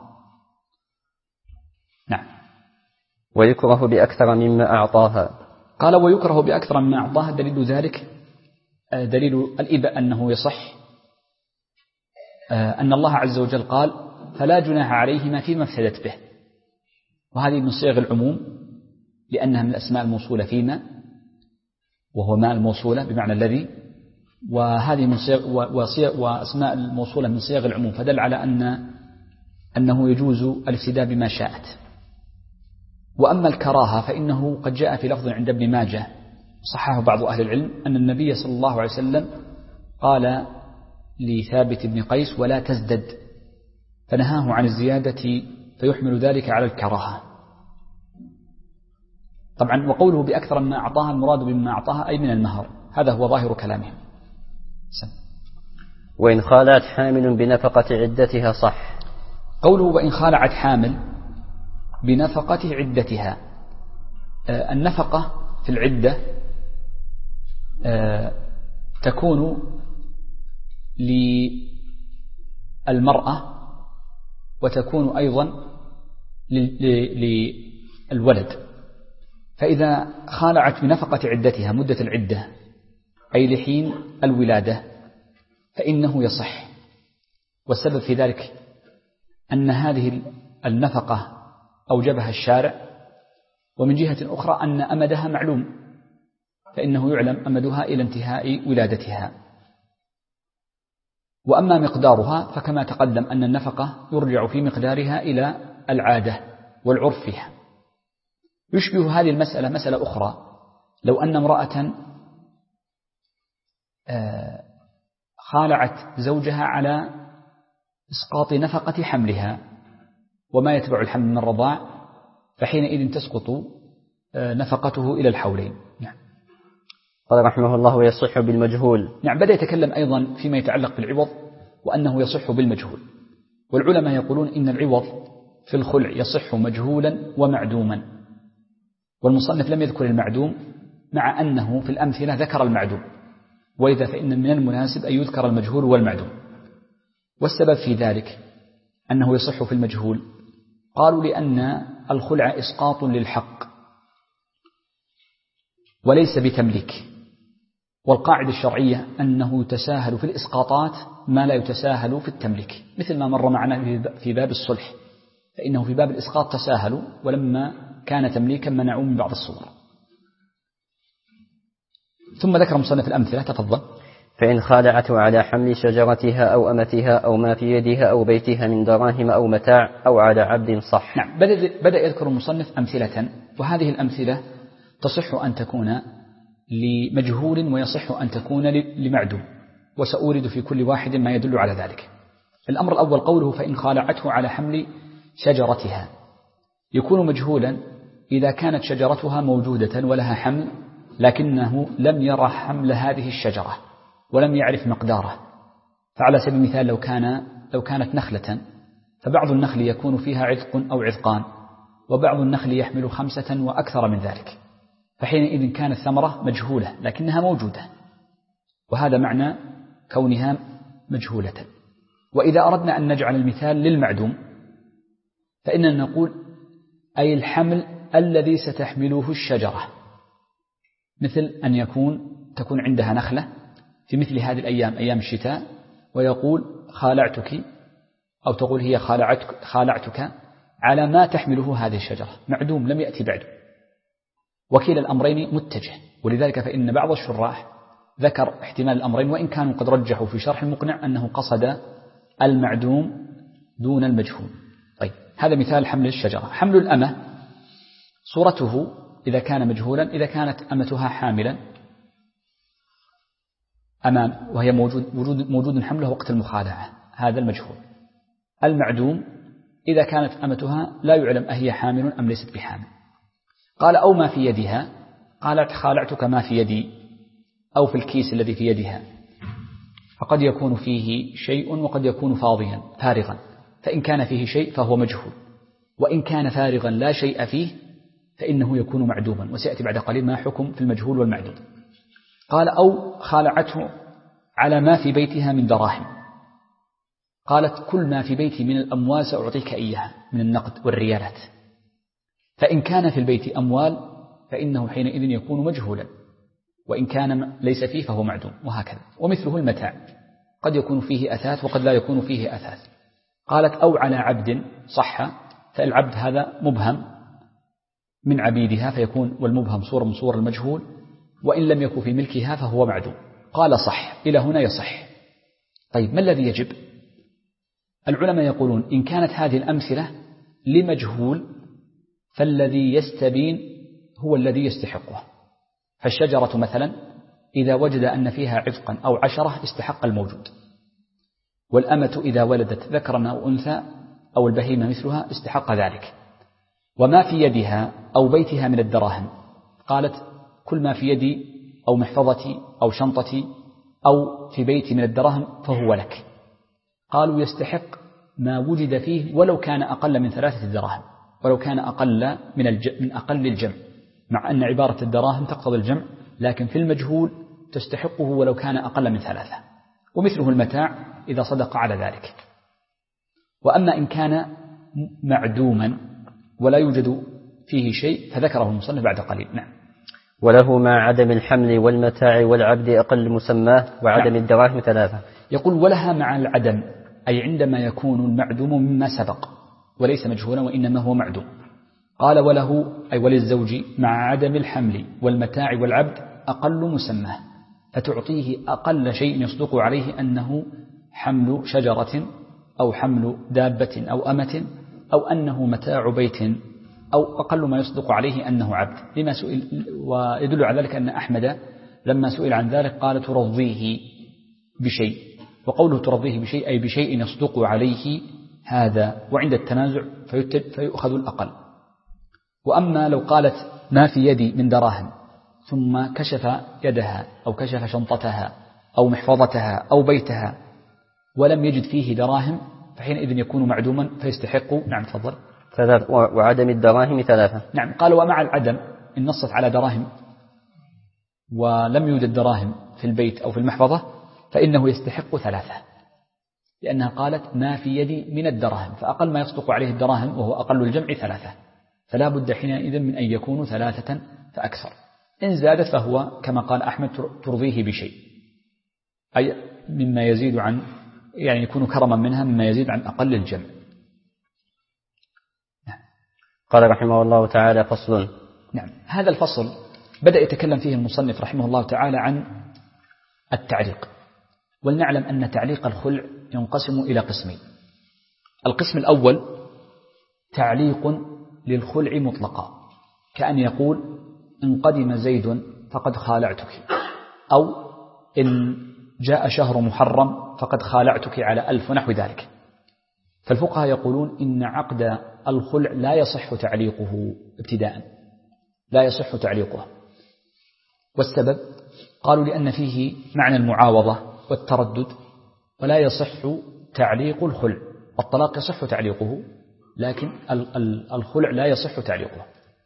نعم. ويكره بأكثر مما أعطاها. قال ويكره بأكثر مما أعطاها، دليل ذلك دليل الإباء أنه يصح أن الله عز وجل قال فلا جناح عليهما فيما افتدت به، وهذه من صيغ العموم لأنها من الأسماء الموصولة فيما، وهو ما الموصولة بمعنى الذي، وهذه من صيغ وأسماء الموصولة من صيغ العموم، فدل على أنه يجوز الافتداء بما شاءت. وأما الكراهة فإنه قد جاء في لفظ عند ابن ماجه صححه بعض أهل العلم أن النبي صلى الله عليه وسلم قال لثابت بن قيس ولا تزدد، فنهاه عن الزيادة فيحمل ذلك على الكراهة. طبعا وقوله بأكثر مما أعطاها المراد بما أعطاها أي من المهر، هذا هو ظاهر كلامهم. وإن خالعت حامل بنفقة عدتها صح. قوله وإن خالعت حامل بنفقة عدتها، النفقة في العدة تكون للمرأة وتكون أيضا للولد. فإذا خالعت بنفقة عدتها مدة العدة أي لحين الولادة فإنه يصح، والسبب في ذلك أن هذه النفقة أوجبها الشارع، ومن جهة أخرى أن أمدها معلوم، فإنه يعلم أمدها إلى انتهاء ولادتها. وأما مقدارها فكما تقدم أن النفقة يرجع في مقدارها إلى العادة والعرف فيها. يشبه هذه المسألة مسألة أخرى، لو أن امرأة خالعت زوجها على إسقاط نفقة حملها وما يتبع الحمل من الرضاع، فحينئذ تسقط نفقته إلى الحولين. نعم. قال رحمه الله ويصح بالمجهول. نعم، بدأ يتكلم أيضا فيما يتعلق بالعوض وأنه يصح بالمجهول. والعلماء يقولون إن العوض في الخلع يصح مجهولا ومعدوما، والمصنف لم يذكر المعدوم مع أنه في الأمثلة ذكر المعدوم، وإذا فإن من المناسب أن يذكر المجهول والمعدوم. والسبب في ذلك أنه يصح في المجهول، قالوا لأن الخلع إسقاط للحق وليس بتمليك، والقاعدة الشرعية أنه يتساهل في الإسقاطات ما لا يتساهل في التمليك، مثل ما مر معنا في باب الصلح، فإنه في باب الإسقاط تساهلوا ولما كان تمليكا منعوا من بعض الصور. ثم ذكر مصنف الأمثلة، تفضل. فإن خالعته على حمل شجرتها أو أمتها أو ما في يدها أو بيتها من دراهم أو متاع أو على عبد صح. نعم، بدأ يذكر المصنف أمثلة، وهذه الأمثلة تصح أن تكون لمجهول ويصح أن تكون لمعدوم، وسأورد في كل واحد ما يدل على ذلك. الأمر الأول قوله فإن خالعته على حمل شجرتها، يكون مجهولا إذا كانت شجرتها موجودة ولها حمل لكنه لم يرى حمل هذه الشجرة ولم يعرف مقداره. فعلى سبيل المثال لو كانت نخلة، فبعض النخل يكون فيها عذق أو عذقان، وبعض النخل يحمل 5 وأكثر من ذلك، فحينئذ كانت ثمرة مجهولة لكنها موجودة، وهذا معنى كونها مجهولة. وإذا أردنا أن نجعل المثال للمعدوم فإننا نقول أي الحمل الذي ستحمله الشجرة، مثل أن تكون عندها نخلة في مثل هذه الأيام أيام الشتاء ويقول خالعتك، أو تقول هي خالعتك على ما تحمله هذه الشجرة، معدوم لم يأتي بعد. وكلا الأمرين متجه، ولذلك فإن بعض الشراح ذكر احتمال الأمرين، وإن كانوا قد رجحوا في شرح المقنع أنه قصد المعدوم دون المجهول. طيب، هذا مثال حمل الشجرة. حمل الأمة صورته إذا كان مجهولا إذا كانت أمتها حاملا أمام وهي موجود حملها وقت المخالعة، هذا المجهول. المعدوم إذا كانت أمتها لا يعلم أهي حامل أم ليست بحامل. قال أو ما في يدها، قالت خالعتك ما في يدي، أو في الكيس الذي في يدها، فقد يكون فيه شيء وقد يكون فارغا، فإن كان فيه شيء فهو مجهول، وإن كان فارغا لا شيء فيه فإنه يكون معدوما، وسيأتي بعد قليل ما حكم في المجهول والمعدوم. قال أو خالعته على ما في بيتها من دراهم، قالت كل ما في بيتي من الأموال سأعطيك إياها من النقد والريالات، فإن كان في البيت أموال فإنه حينئذ يكون مجهولا، وإن كان ليس فيه فهو معدوم، وهكذا. ومثله المتاع، قد يكون فيه أثاث وقد لا يكون فيه أثاث. قالت أو على عبد صح، فالعبد هذا مبهم من عبيدها فيكون، والمبهم صورة من صور المجهول، وإن لم يكن في ملكها فهو معدوم. قال صح، إلى هنا يصح. طيب، ما الذي يجب؟ العلماء يقولون إن كانت هذه الأمثلة لمجهول فالذي يستبين هو الذي يستحقه. فالشجرة مثلا إذا وجد أن فيها عذقا أو 10 استحق الموجود، والأمة إذا ولدت ذكرا أو أنثى أو البهيمة مثلها استحق ذلك. وما في يدها أو بيتها من الدراهم، قالت كل ما في يدي أو محفظتي أو شنطتي أو في بيتي من الدراهم فهو لك. قالوا يستحق ما وجد فيه ولو كان أقل من 3 دراهم، ولو كان أقل من أقل الجمع، مع أن عبارة الدراهم تقتضي الجمع، لكن في المجهول تستحقه ولو كان أقل من 3. ومثله المتاع إذا صدق على ذلك. وأما إن كان معدوما ولا يوجد فيه شيء فذكره المصنف بعد قليل. نعم. وله مع عدم الحمل والمتاع والعبد أقل مسماه وعدم الدراهم 3. يقول ولها مع العدم، أي عندما يكون المعدوم مما سبق وليس مجهولا وإنما هو معدوم. قال وله أي وللزوج مع عدم الحمل والمتاع والعبد أقل مسماه، فتعطيه أقل شيء يصدق عليه أنه حمل شجرة أو حمل دابة أو أمة أو أنه متاع بيت، أو أقل ما يصدق عليه أنه عبد. لما سئل، ويدل على ذلك أن أحمد لما سئل عن ذلك قال ترضيه بشيء، وقوله ترضيه بشيء أي بشيء يصدق عليه هذا، وعند التنازع فيؤخذ الأقل. وأما لو قالت ما في يدي من دراهم ثم كشف يدها أو كشف شنطتها أو محفظتها أو بيتها ولم يجد فيه دراهم فحينئذ يكون معدوما فيستحق. نعم تفضل. 3 وعدم الدراهم 3. نعم. قال ومع العدم إن نصت على دراهم ولم يوجد دراهم في البيت أو في المحفظة فإنه يستحق 3، لأنها قالت ما في يدي من الدراهم، فأقل ما يصدق عليه الدراهم وهو أقل الجمع 3، فلا بد حينئذ من أن يكونوا 3 فأكثر. إن زادت فهو كما قال أحمد ترضيه بشيء، أي مما يزيد عن، يعني يكون كرما منها مما يزيد عن أقل الجمع. قال رحمه الله تعالى فصل. نعم. هذا الفصل بدأ يتكلم فيه المصنف رحمه الله تعالى عن التعليق. ولنعلم أن تعليق الخلع ينقسم إلى قسمين. القسم الأول تعليق للخلع مطلقا، كأن يقول إن قدم زيد فقد خالعتك، أو إن جاء شهر محرم فقد خالعتك على 1000 ونحو ذلك. فالفقهاء يقولون إن عقد الخلع لا يصح تعليقه ابتداء، لا يصح تعليقه. والسبب قالوا لأن فيه معنى المعاوضة والتردد، ولا يصح تعليق الخلع. الطلاق يصح تعليقه لكن الخلع لا يصح تعليقه.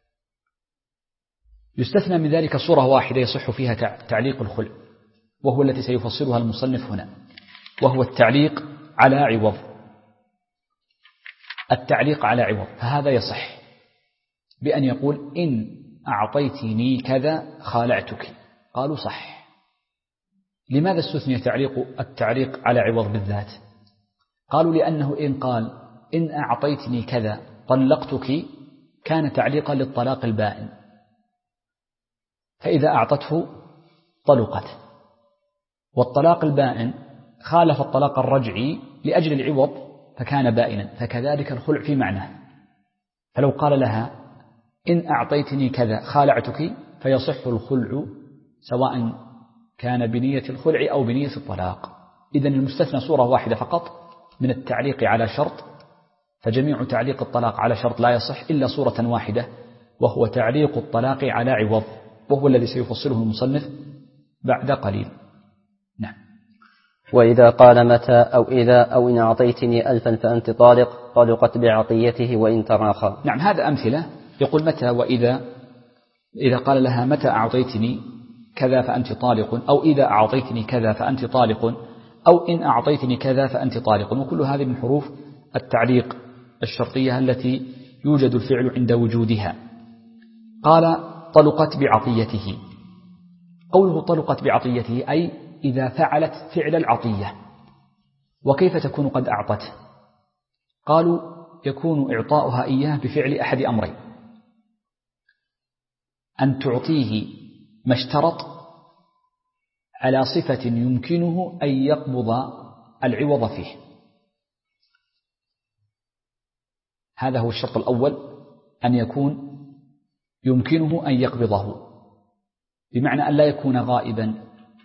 يستثنى من ذلك صورة واحدة يصح فيها تعليق الخلع، وهو التي سيفصلها المصنف هنا، وهو التعليق على عوض. التعليق على عوض فهذا يصح بأن يقول إن أعطيتني كذا خالعتك. قالوا صح. لماذا استثني التعليق على عوض بالذات؟ قالوا لأنه إن قال إن أعطيتني كذا طلقتك كان تعليقا للطلاق البائن، فإذا أعطته طلقت، والطلاق البائن خالف الطلاق الرجعي لأجل العوض فكان بائنا، فكذلك الخلع في معناه. فلو قال لها إن أعطيتني كذا خالعتك فيصح الخلع سواء كان بنية الخلع أو بنية الطلاق. إذن المستثنى صورة واحدة فقط من التعليق على شرط، فجميع تعليق الطلاق على شرط لا يصح إلا صورة واحدة، وهو تعليق الطلاق على عوض، وهو الذي سيفصله المصنف بعد قليل. نعم. وإذا قال متى أو إذا أو إن أعطيتني 1000 فأنت طالق طلقت بعطيته وإن تراخى. نعم. هذا أمثلة. يقول متى وإذا، إذا قال لها متى أعطيتني كذا فأنت طالق، أو إذا أعطيتني كذا فأنت طالق، أو إن أعطيتني كذا فأنت طالق. وكل هذه من حروف التعليق الشرطية التي يوجد الفعل عند وجودها. قال طلقت بعطيته. قوله طلقت بعطيته أي إذا فعلت فعل العطية. وكيف تكون قد أعطته؟ قالوا يكون إعطاؤها إياه بفعل أحد أمرين: أن تعطيه ما اشترط على صفة يمكنه أن يقبض العوض فيه. هذا هو الشرط الأول، أن يكون يمكنه أن يقبضه، بمعنى أن لا يكون غائبا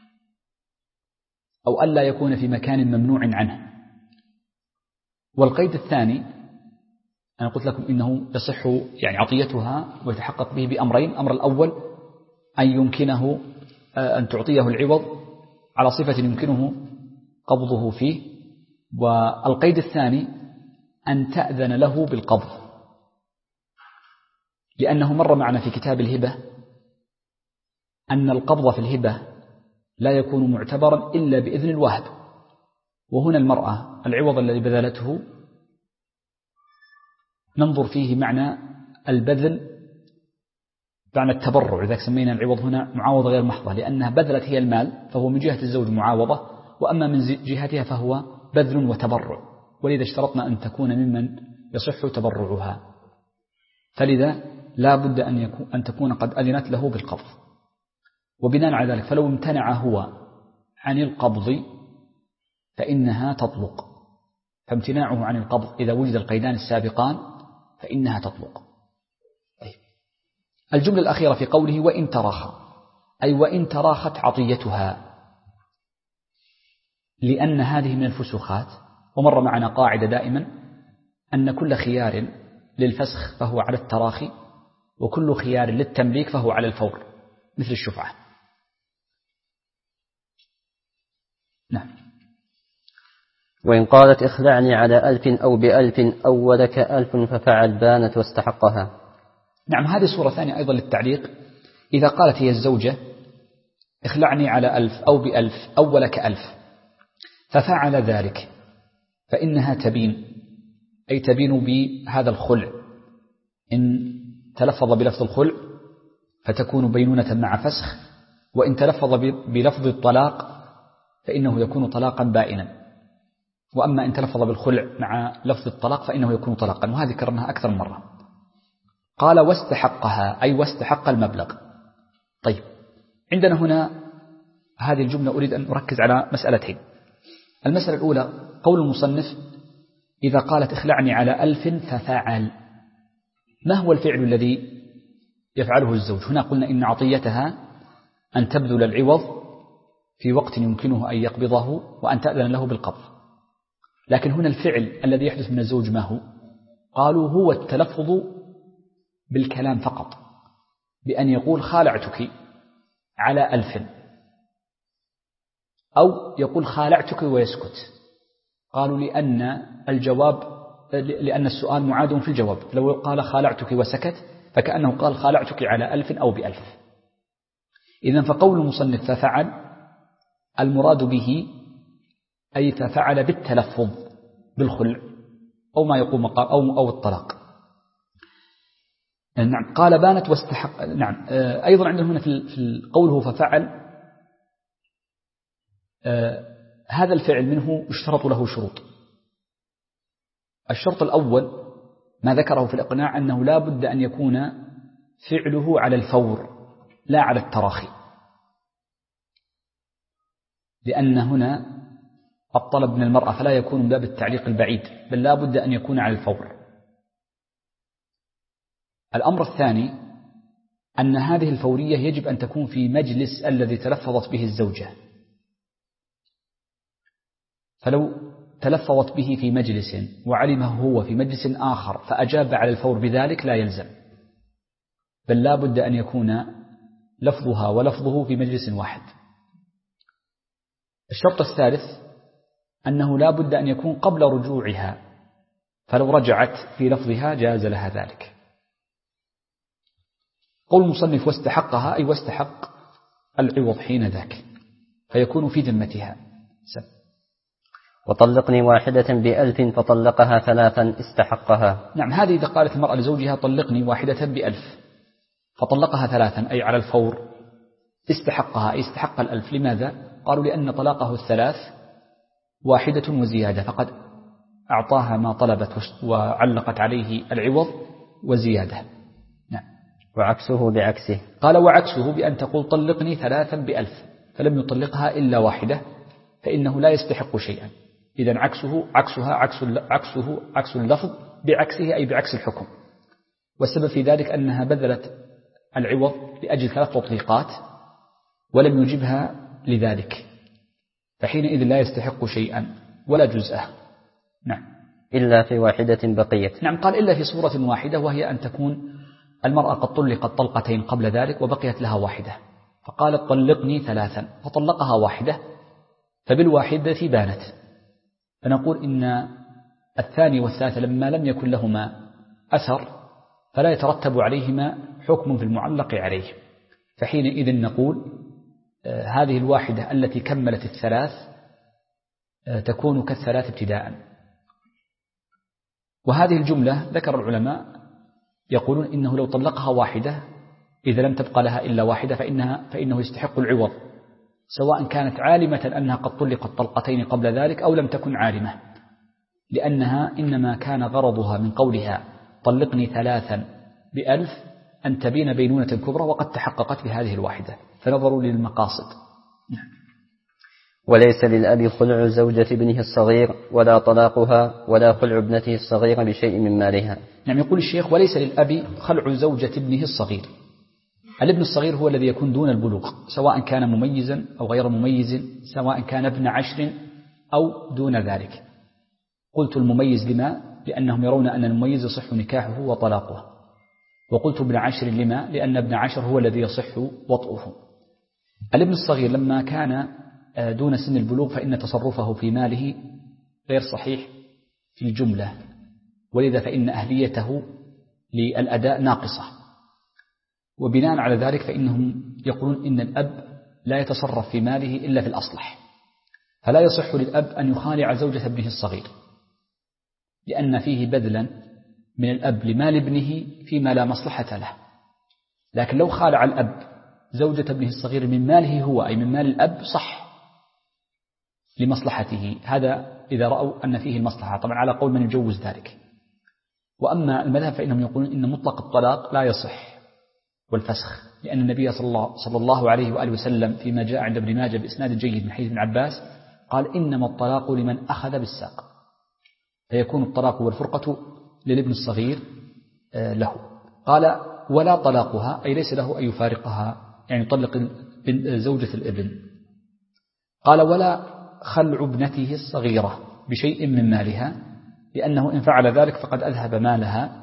أو أن لا يكون في مكان ممنوع عنه. والقيد الثاني أنا قلت لكم إنه يصح يعني عطيتها ويتحقق به بأمرين: الأمر الأول أن تعطيه العوض على صفة يمكنه قبضه فيه. والقيد الثاني أن تأذن له بالقبض، لأنه مر معنا في كتاب الهبة أن القبض في الهبة لا يكون معتبرا إلا بإذن الواهب. وهنا المرأة العوض الذي بذلته ننظر فيه معنى البذل، معنى التبرع، لذلك سمينا العوض هنا معاوضة غير محضة، لأنها بذلت هي المال، فهو من جهة الزوج معاوضة، وأما من جهتها فهو بذل وتبرع، ولذا اشترطنا أن تكون ممن يصح تبرعها، فلذا لا بد أن تكون قد أذنت له بالقبض. وبناء على ذلك فلو امتنع هو عن القبض فإنها تطلق، فامتناعه عن القبض إذا وجد القيدان السابقان فإنها تطلق. الجملة الأخيرة في قوله وإن تراخى، أي وإن تراخت عطيتها، لأن هذه من الفسوخات. ومر معنا قاعدة دائما أن كل خيار للفسخ فهو على التراخي، وكل خيار للتمليك فهو على الفور، مثل الشفعة. نعم. وإن قالت اخلعني على 1000 أو ب1000 أو ولك 1000 ففعل بانت واستحقها. نعم، هذه صورة ثانية أيضا للتعليق. إذا قالت هي الزوجة اخلعني على 1000 أو ب1000 أو ولك 1000 ففعل ذلك فإنها تبين، أي تبين بهذا الخلع. إن تلفظ بلفظ الخلع فتكون بينونة مع فسخ، وإن تلفظ بلفظ الطلاق فإنه يكون طلاقا بائنا، وأما إن تلفظ بالخلع مع لفظ الطلاق فإنه يكون طلاقا، وهذه ذكرناها أكثر من مرة. قال واستحقها، أي واستحق المبلغ. طيب، عندنا هنا هذه الجملة أريد أن أركز على مسألتين. المسألة الأولى قول المصنف إذا قالت اخلعني على 1000 ففعل، ما هو الفعل الذي يفعله الزوج؟ هنا قلنا إن عطيتها أن تبذل العوض في وقت يمكنه أن يقبضه وأن تأذن له بالقبض، لكن هنا الفعل الذي يحدث من الزوج ما هو؟ قالوا هو التلفظ بالكلام فقط، بأن يقول خالعتك على 1000، أو يقول خالعتك ويسكت. قالوا لأن السؤال معاد في الجواب، لو قال خالعتك وسكت فكأنه قال خالعتك على 1000 أو ب1000. إذن فقول المصنف ففعل المراد به أي ففعل بالتلفظ بالخلع أو ما يقوم أو الطلاق. نعم. قال بانت واستحق. نعم. أيضا عندنا هنا في قوله ففعل هذا الفعل منه يشترط له شروط. الشرط الأول ما ذكره في الإقناع أنه لا بد أن يكون فعله على الفور لا على التراخي، لأن هنا الطلب من المرأة فلا يكون من باب التعليق البعيد، بل لا بد أن يكون على الفور. الأمر الثاني أن هذه الفورية يجب أن تكون في مجلس الذي تلفظت به الزوجة، فلو تلفظت به في مجلس وعلمه هو في مجلس آخر فأجاب على الفور بذلك لا يلزم، بل لا بد أن يكون لفظها ولفظه في مجلس واحد. الشرط الثالث أنه لا بد أن يكون قبل رجوعها، فلو رجعت في لفظها جاز لها ذلك. قول المصنف واستحقها أي واستحق العوض حين ذاك، فيكون في ذمتها. وطلقني واحدة ب1000 فطلقها 3 استحقها. نعم، هذه إذا قالت المرأة لزوجها طلقني واحدة ب1000 فطلقها 3 أي على الفور استحقها أي استحق 1000. لماذا؟ قالوا لأن طلاقه 3 واحدة وزيادة، فقد أعطاها ما طلبت وعلقت عليه العوض وزيادة. نعم. وعكسه بعكسه. قال وعكسه بأن تقول طلقني 3 ب1000 فلم يطلقها إلا واحدة فإنه لا يستحق شيئا. إذن عكسها عكس اللفظ بعكسه أي بعكس الحكم، والسبب في ذلك أنها بذلت العوض لأجل 3 تطليقات ولم يجبها لذلك، فحينئذ لا يستحق شيئا ولا جزءه. نعم. إلا في واحدة بقيت. نعم، قال إلا في صورة واحدة، وهي أن تكون المرأة قد طلقت طلقتين قبل ذلك وبقيت لها واحدة، فقالت طلقني 3 فطلقها واحدة، فبالواحدة بانت. فنقول إن الثاني والثالث لما لم يكن لهما أثر فلا يترتب عليهما حكم في المعلق عليه، فحينئذ نقول هذه الواحدة التي كملت 3 تكون كالثلاث ابتداء. وهذه الجملة ذكر العلماء يقولون إنه لو طلقها واحدة إذا لم تبقى لها إلا واحدة فإنه يستحق العوض، سواء كانت عالمة أنها قد طلقت طلقتين قبل ذلك أو لم تكن عالمة، لأنها إنما كان غرضها من قولها طلقني 3 ب1000 أن تبين بينونة كبرى، وقد تحققت بهذه الواحدة، فنظروا للمقاصد. وليس للأب خلع زوجة ابنه الصغير ولا طلاقها ولا خلع ابنته الصغيرة بشيء من مالها. نعم، يقول الشيخ وليس للأب خلع زوجة ابنه الصغير. الابن الصغير هو الذي يكون دون البلوغ، سواء كان مميزا أو غير مميز، سواء كان ابن 10 أو دون ذلك. قلت المميز لما؟ لأنهم يرون أن المميز يصح نكاحه وطلاقه. وقلت ابن 10 لما؟ لأن ابن 10 هو الذي يصح وطئه. الابن الصغير لما كان دون سن البلوغ فإن تصرفه في ماله غير صحيح في الجملة، ولذا فإن أهليته للأداء ناقصة. وبناء على ذلك فإنهم يقولون إن الأب لا يتصرف في ماله إلا في الأصلح، فلا يصح للأب أن يخالع زوجة ابنه الصغير، لأن فيه بذلا من الأب لمال ابنه فيما لا مصلحة له. لكن لو خالع الأب زوجة ابنه الصغير من ماله هو أي من مال الأب صح لمصلحته، هذا إذا رأوا أن فيه المصلحة، طبعا على قول من يجوز ذلك. وأما المذهب فإنهم يقولون إن مطلق الطلاق لا يصح والفسخ، لأن النبي صلى الله عليه وآله وسلم فيما جاء عند ابن ماجه بإسناد جيد من حديث ابن عباس قال إنما الطلاق لمن أخذ بالساق، فيكون الطلاق والفرقة للابن الصغير له. قال ولا طلاقها أي ليس له أن يفارقها، يعني يطلق زوجة الابن. قال ولا خلع ابنته الصغيرة بشيء من مالها، لأنه إن فعل ذلك فقد أذهب مالها.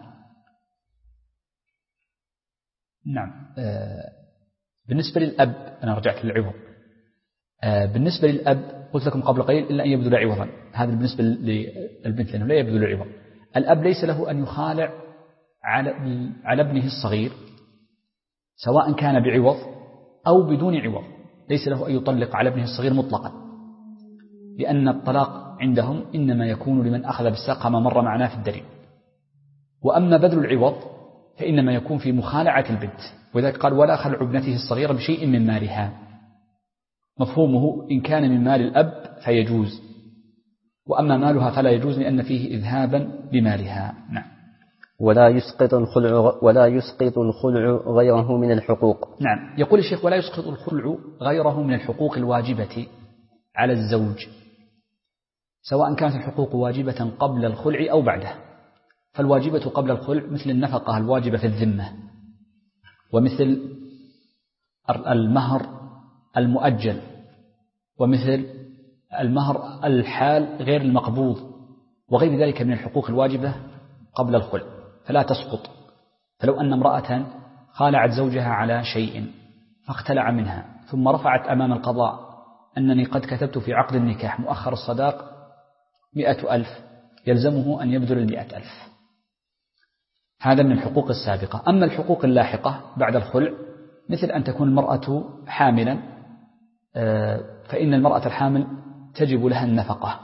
نعم. بالنسبة للأب أنا رجعت للعوض. بالنسبة للأب قلت لكم قبل قليل إلا أن يبذل عوضا، هذا بالنسبة للبنت لأنه لا يبذل عوضا. الأب ليس له أن يخالع على ابنه الصغير سواء كان بعوض أو بدون عوض، ليس له أن يطلق على ابنه الصغير مطلقا، لأن الطلاق عندهم إنما يكون لمن أخذ بالساق كما مر معنا في الدليل. وأما بذل العوض فإنما يكون في مخالعة البنت، وذلك قال ولا خلع ابنته الصغيرة بشيء من مالها، مفهومه إن كان من مال الأب فيجوز، وأما مالها فلا يجوز لأن فيه إذهابا بمالها. نعم. ولا يسقط الخلع غيره من الحقوق. نعم، يقول الشيخ ولا يسقط الخلع غيره من الحقوق الواجبة على الزوج، سواء كانت الحقوق واجبة قبل الخلع أو بعده. فالواجبة قبل الخلع مثل النفقة الواجبة في الذمة، ومثل المهر المؤجل، ومثل المهر الحال غير المقبوض، وغير ذلك من الحقوق الواجبة قبل الخلع فلا تسقط. فلو أن امرأة خالعت زوجها على شيء فاختلع منها ثم رفعت أمام القضاء أنني قد كتبت في عقد النكاح مؤخر الصداق 100,000، يلزمه أن يبذل 100,000. هذا من الحقوق السابقة. أما الحقوق اللاحقة بعد الخلع مثل أن تكون المرأة حاملا، فإن المرأة الحامل تجب لها النفقة.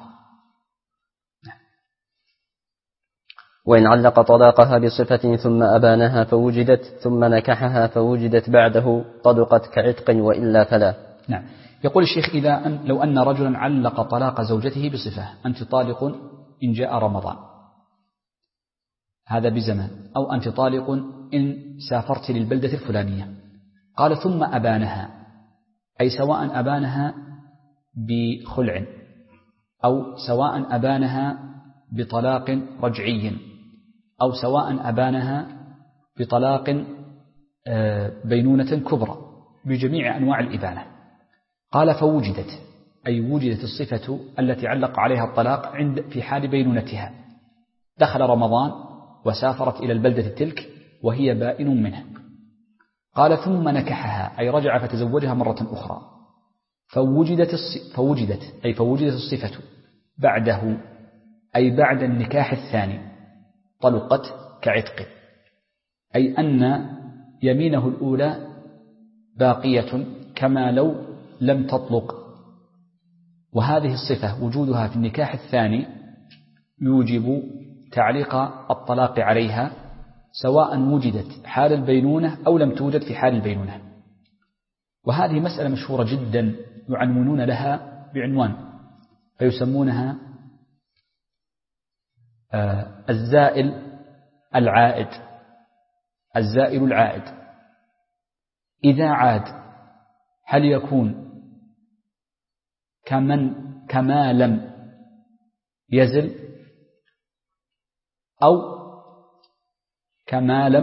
وإن علق طلاقها بصفة ثم أبانها فوجدت ثم نكحها فوجدت بعده طلقت كعتق وإلا فلا. نعم. يقول الشيخ لو أن رجلا علق طلاق زوجته بصفة أنت طالق إن جاء رمضان، هذا بزمان، أو أنت طالق إن سافرت للبلدة الفلانية، قال ثم أبانها، أي سواء أبانها بخلع أو سواء أبانها بطلاق رجعي أو سواء أبانها بطلاق بينونة كبرى، بجميع أنواع الإبانة. قال فوجدت، أي وجدت الصفة التي علق عليها الطلاق في حال بينونتها، دخل رمضان وسافرت إلى البلدة تلك وهي بائن منه، قال ثم نكحها أي رجع فتزوجها مرة أخرى فوجدت الصفة بعده أي بعد النكاح الثاني طلقت كعتق، أي أن يمينه الأولى باقية كما لو لم تطلق. وهذه الصفة وجودها في النكاح الثاني يوجب تعليق الطلاق عليها سواء وجدت حال البينونة أو لم توجد في حال البينونة. وهذه مسألة مشهورة جدا يعنونون لها بعنوان فيسمونها الزائل العائد. الزائل العائد إذا عاد هل يكون كما لم يزل أو كما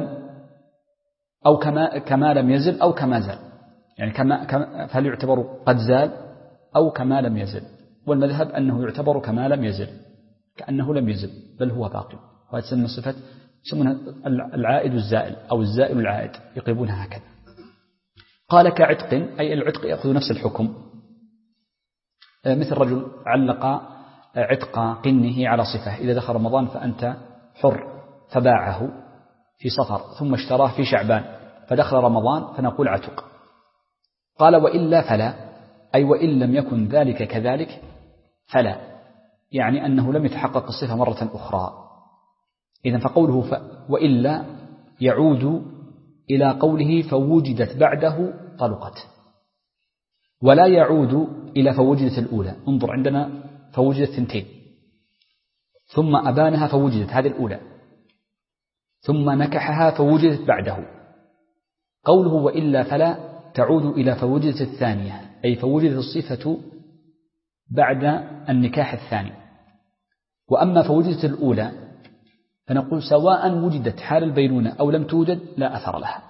لم يزل أو كما زال، يعني فهل يعتبر قد زال أو كما لم يزل؟ والمذهب أنه يعتبر كما لم يزل، كأنه لم يزل بل هو باقي. وهذه تسمى صفة يسمونها العائد الزائل أو الزائل العائد، يقربونها هكذا. قال كعتق أي العتق يأخذ نفس الحكم، مثل رجل علق عتق قنه على صفة، إذا دخل رمضان فأنت حر فباعه في صفر ثم اشتراه في شعبان فدخل رمضان فنقول عتق. قال وإلا فلا أي وإن لم يكن ذلك كذلك فلا، يعني أنه لم يتحقق الصفة مرة أخرى. إذن فقوله وإلا يعود إلى قوله فوجدت بعده طلقت، ولا يعود إلى فوجدت الأولى. انظر عندنا فوجدت ثنتين ثم أبانها فوجدت هذه الأولى ثم نكحها فوجدت بعده. قوله وإلا فلا تعود إلى فوجدت الثانية أي فوجدت الصفة بعد النكاح الثاني. وأما فوجدت الأولى فنقول سواء وجدت حال البينونة أو لم توجد لا أثر لها.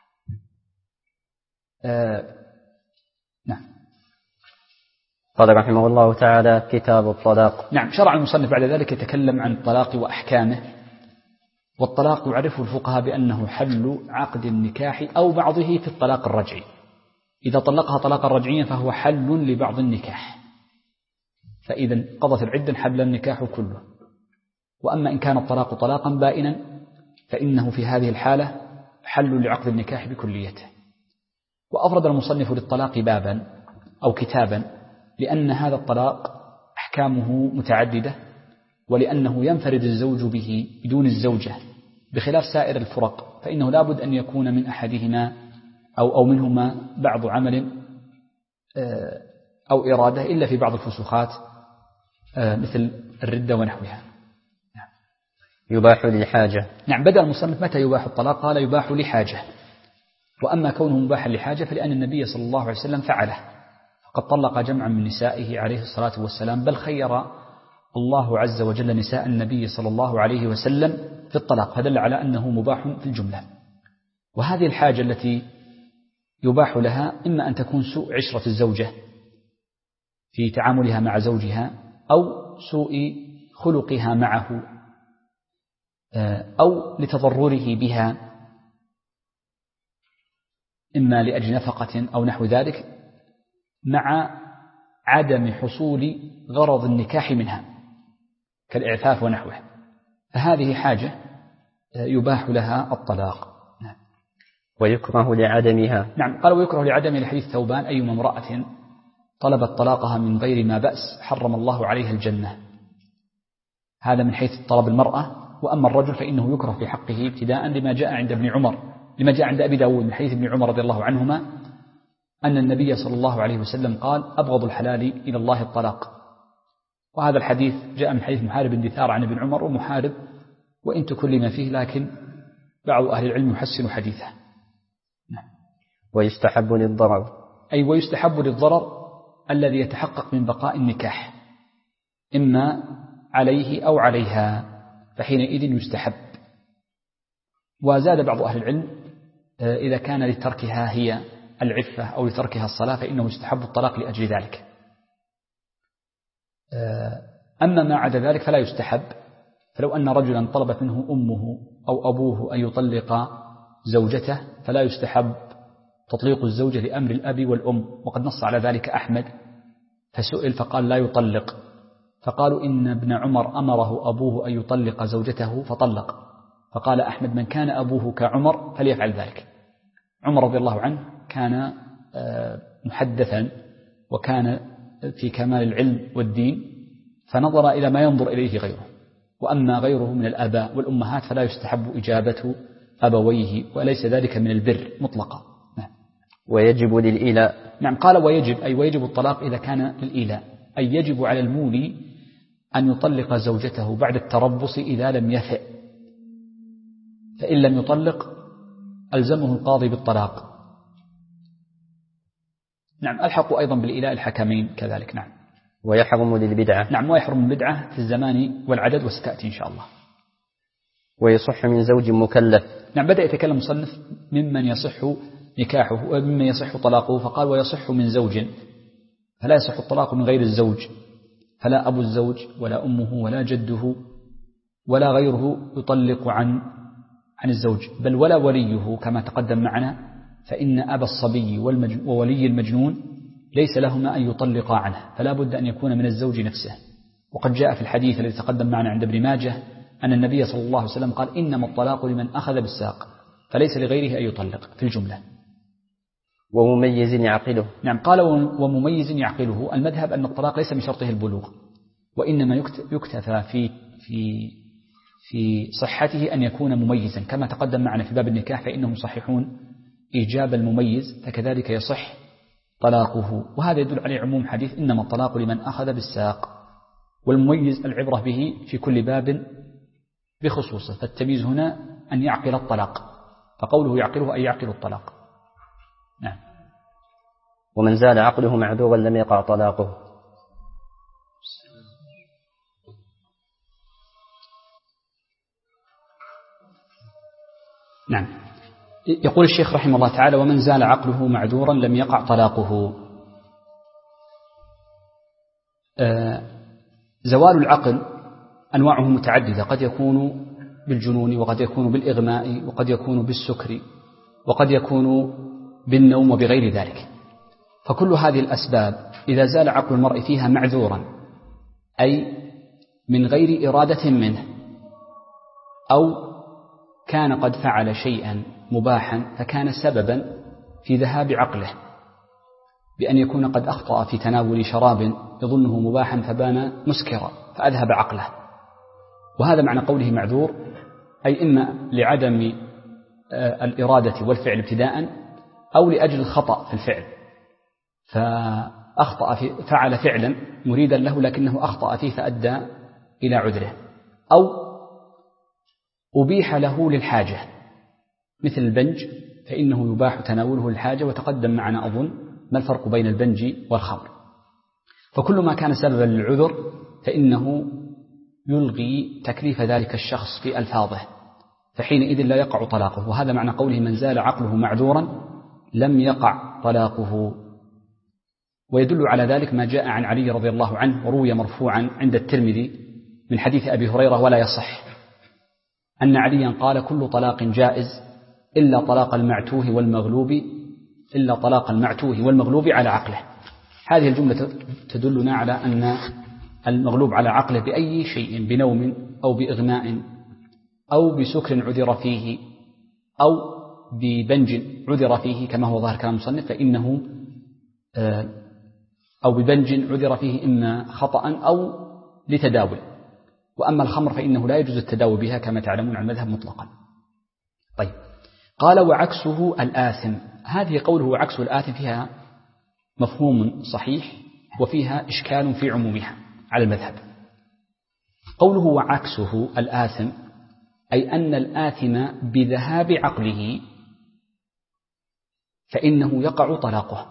نعم. قال رحمه الله تعالى كتاب الطلاق. نعم. شرع المصنف بعد ذلك يتكلم عن الطلاق وأحكامه. والطلاق يعرفه الفقهاء بأنه حل عقد النكاح أو بعضه في الطلاق الرجعي. إذا طلقها طلاقا رجعيا فهو حل لبعض النكاح، فإذا قضت العدة حل النكاح كله. وأما إن كان الطلاق طلاقا بائنا فإنه في هذه الحالة حل لعقد النكاح بكليته. وأفرد المصنف للطلاق بابا أو كتابا لأن هذا الطلاق أحكامه متعددة، ولأنه ينفرد الزوج به بدون الزوجة بخلاف سائر الفرق، فإنه لابد أن يكون من أحدهما أو منهما بعض عمل أو إرادة، إلا في بعض الفسوخات مثل الردة ونحوها. يباح لحاجة. نعم. بدأ المصنف متى يباح الطلاق؟ قال يباح لحاجة. وأما كونه مباحا لحاجة فلأن النبي صلى الله عليه وسلم فعله، فقد طلق جمعا من نسائه عليه الصلاة والسلام، بل خير الله عز وجل نساء النبي صلى الله عليه وسلم في الطلاق، فدل على أنه مباح في الجملة. وهذه الحاجة التي يباح لها إما أن تكون سوء عشرة الزوجة في تعاملها مع زوجها، أو سوء خلقها معه، أو لتضرره بها إما لأجل نفقة أو نحو ذلك، مع عدم حصول غرض النكاح منها كالإعفاف ونحوه، فهذه حاجة يباح لها الطلاق. نعم. ويكره لعدمها. نعم. قال ويكره لعدم لحديث ثوبان أيما امرأة طلبت طلاقها من غير ما بأس حرم الله عليها الجنة. هذا من حيث طلب المرأة. وأما الرجل فإنه يكره في حقه ابتداء لما جاء عند أبي داود من حديث ابن عمر رضي الله عنهما أن النبي صلى الله عليه وسلم قال أبغض الحلال إلى الله الطلاق. وهذا الحديث جاء من حديث محارب بن دثار عن ابن عمر، ومحارب وإن تكلم فيه لكن بعض أهل العلم يحسن حديثه. نعم. ويستحب للضرر أي ويستحب للضرر الذي يتحقق من بقاء النكاح إما عليه أو عليها، فحينئذ يستحب. وزاد بعض أهل العلم إذا كان لتركها هي العفة أو لتركها الصلاة فإنه يستحب الطلاق لأجل ذلك. أما ما عدا ذلك فلا يستحب. فلو أن رجلا طلبت منه أمه أو أبوه أن يطلق زوجته فلا يستحب تطليق الزوجة لأمر الأب والأم، وقد نص على ذلك أحمد، فسئل فقال لا يطلق، فقالوا إن ابن عمر أمره أبوه أن يطلق زوجته فطلق، فقال أحمد من كان أبوه كعمر فليفعل ذلك. عمر رضي الله عنه كان محدثا وكان في كمال العلم والدين، فنظر إلى ما ينظر إليه غيره، وأما غيره من الآباء والأمهات فلا يستحب إجابة أبويه، وليس ذلك من البر مطلقا. نعم. ويجب للإيلاء. نعم، قال ويجب، أي ويجب الطلاق إذا كان للإيلاء، أي يجب على المولي أن يطلق زوجته بعد التربص إذا لم يفئ، فإن لم يطلق ألزمه القاضي بالطلاق. نعم، ألحق أيضا بالإيلاء الحكمين كذلك. نعم. ويحرم للبدعة. نعم، ويحرم البدعة في الزمان والعدد، وستأتي إن شاء الله. ويصح من زوج مكلف. نعم، بدأ يتكلم مصنف ممن يصح نكاحه وممن يصح طلاقه، فقال ويصح من زوج، فلا يصح الطلاق من غير الزوج، فلا أبو الزوج ولا أمه ولا جده ولا غيره يطلق عن الزوج، بل ولا وليه كما تقدم معنا، فإن أبا الصبي وولي المجنون ليس لهما أن يطلقا عنه، فلا بد أن يكون من الزوج نفسه. وقد جاء في الحديث الذي تقدم معنا عند ابن ماجه أن النبي صلى الله عليه وسلم قال إنما الطلاق لمن أخذ بالساق، فليس لغيره أن يطلق في الجملة. ومميز يعقله. نعم، قال ومميز يعقله. المذهب أن الطلاق ليس من شرطه البلوغ، وإنما يكتفى في صحته أن يكون مميزا، كما تقدم معنا في باب النكاح فإنهم صحيحون إيجاب المميز، فكذلك يصح طلاقه. وهذا يدل عليه عموم حديث إنما الطلاق لمن أخذ بالساق، والمميز العبرة به في كل باب بخصوصه، فالتمييز هنا أن يعقل الطلاق، فقوله يعقله أي يعقل الطلاق. نعم. ومن زال عقله معذورا لم يقع طلاقه. نعم. يقول الشيخ رحمه الله تعالى ومن زال عقله معذورا لم يقع طلاقه. زوال العقل أنواعه متعددة، قد يكون بالجنون، وقد يكون بالإغماء، وقد يكون بالسكر، وقد يكون بالنوم وبغير ذلك. فكل هذه الأسباب إذا زال عقل المرء فيها معذورا، أي من غير إرادة منه، أو كان قد فعل شيئا مباحا فكان سببا في ذهاب عقله، بأن يكون قد أخطأ في تناول شراب يظنه مباحا فبان مسكرا فأذهب عقله، وهذا معنى قوله معذور، أي إما لعدم الإرادة والفعل ابتداء، أو لأجل الخطأ في الفعل، فأخطأ فعل فعلا مريدا له لكنه أخطأ فيه فأدى إلى عذره، أو أبيح له للحاجة مثل البنج فإنه يباح تناوله للحاجة، وتقدم معنا أظن ما الفرق بين البنج والخمر. فكل ما كان سببا للعذر فإنه يلغي تكليف ذلك الشخص في ألفاظه، فحينئذ لا يقع طلاقه. وهذا معنى قوله من زال عقله معذورا لم يقع طلاقه. ويدل على ذلك ما جاء عن علي رضي الله عنه وروي مرفوعا عند الترمذي من حديث أبي هريرة ولا يصح، أن عليا قال كل طلاق جائز إلا طلاق المعتوه والمغلوب على عقله. هذه الجملة تدلنا على أن المغلوب على عقله بأي شيء، بنوم أو بإغماء أو بسكر عذر فيه أو ببنج عذر فيه كما هو ظاهر كلام المصنف، فإنه أو ببنج عذر فيه إما خطأ أو لتداول. وأما الخمر فإنه لا يجوز التداوي بها كما تعلمون عن المذهب مطلقا. طيب، قال وعكسه الآثم. هذه قوله وعكسه الآثم فيها مفهوم صحيح وفيها إشكال في عمومها على المذهب. قوله وعكسه الآثم أي أن الآثم بذهاب عقله فإنه يقع طلاقه.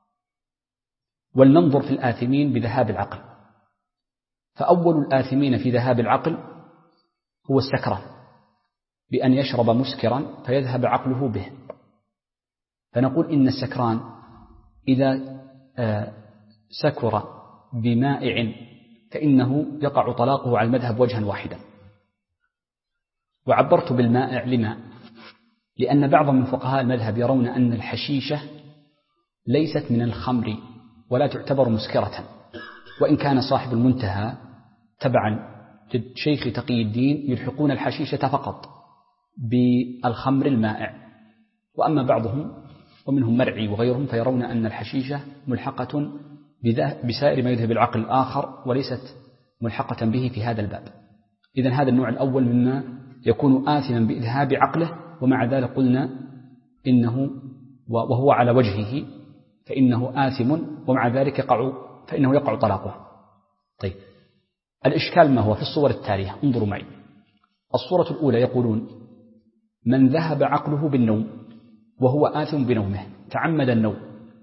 ولننظر في الآثمين بذهاب العقل. فأول الآثمين في ذهاب العقل هو السكران، بأن يشرب مسكرا فيذهب عقله به. فنقول إن السكران إذا سكر بمائع فإنه يقع طلاقه على المذهب وجها واحدا. وعبرت بالمائع لأن بعض من فقهاء المذهب يرون أن الحشيشة ليست من الخمر ولا تعتبر مسكرة، وإن كان صاحب المنتهى تبعا للشيخ تقي الدين يلحقون الحشيشة فقط بالخمر المائع. وأما بعضهم ومنهم مرعي وغيرهم فيرون أن الحشيشة ملحقة بسائر ما يذهب العقل الآخر وليست ملحقة به في هذا الباب. إذن هذا النوع الأول مما يكون آثما بإذهاب عقله، ومع ذلك قلنا إنه وهو على وجهه فإنه آثم، ومع ذلك يقع طلاقه. طيب، الإشكال ما هو في الصور التالية؟ انظروا معي. الصورة الأولى يقولون من ذهب عقله بالنوم وهو آثم بنومه، تعمد النوم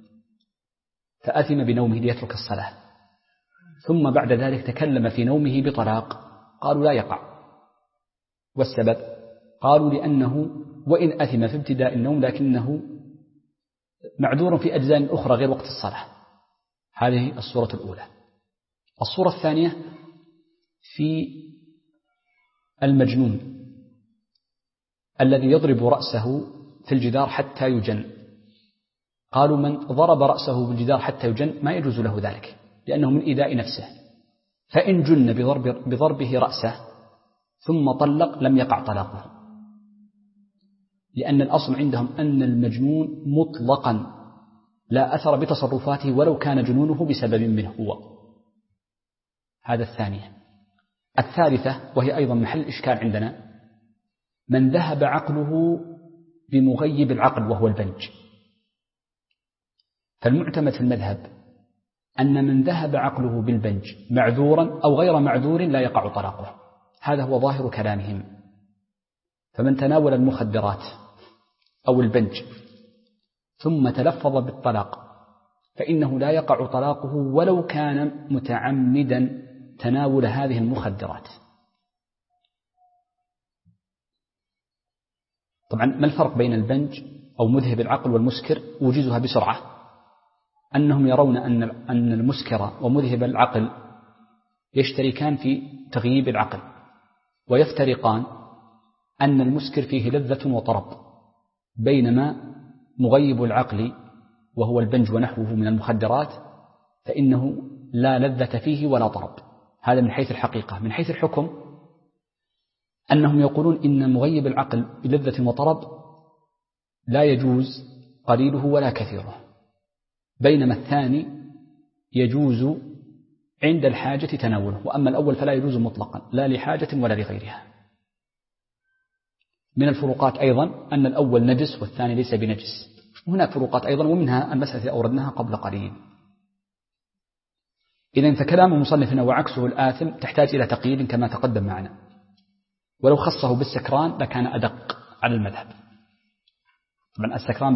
فأثم بنومه ليترك الصلاة، ثم بعد ذلك تكلم في نومه بطلاق، قالوا لا يقع. والسبب؟ قالوا لأنه وإن أثم في ابتداء النوم لكنه معذور في أجزاء أخرى غير وقت الصلاة. هذه الصورة الأولى. الصورة الثانية في المجنون الذي يضرب رأسه في الجدار حتى يجن. قالوا من ضرب رأسه بالجدار حتى يجن ما يجوز له ذلك، لأنه من إيذاء نفسه، فإن جن بضربه رأسه ثم طلق لم يقع طلاقه، لأن الأصل عندهم أن المجنون مطلقا لا أثر بتصرفاته ولو كان جنونه بسبب منه هو. هذا الثانية. الثالثة وهي أيضا محل إشكال عندنا، من ذهب عقله بمغيب العقل وهو البنج. فالمعتمد في المذهب أن من ذهب عقله بالبنج معذورا أو غير معذور لا يقع طلاقه، هذا هو ظاهر كلامهم. فمن تناول المخدرات أو البنج ثم تلفظ بالطلاق فإنه لا يقع طلاقه ولو كان متعمدا تناول هذه المخدرات. طبعا ما الفرق بين البنج أو مذهب العقل والمسكر؟ أوجزها بسرعة. أنهم يرون أن المسكر ومذهب العقل يشتركان في تغييب العقل، ويفترقان أن المسكر فيه لذة وطرب، بينما مغيب العقل وهو البنج ونحوه من المخدرات فإنه لا لذة فيه ولا طرب. هذا من حيث الحقيقة. من حيث الحكم أنهم يقولون إن مغيب العقل بلذة وطرب لا يجوز قليله ولا كثيره، بينما الثاني يجوز عند الحاجة تناوله، وأما الأول فلا يجوز مطلقا لا لحاجة ولا لغيرها. من الفروقات أيضا أن الأول نجس والثاني ليس بنجس. هناك فروقات أيضا، ومنها المسألة التي أوردناها قبل قليل. إذن فكلام مصنفنا وعكسه الآثم تحتاج إلى تقييد كما تقدم معنا، ولو خصه بالسكران لكان أدق على المذهب. طبعا السكران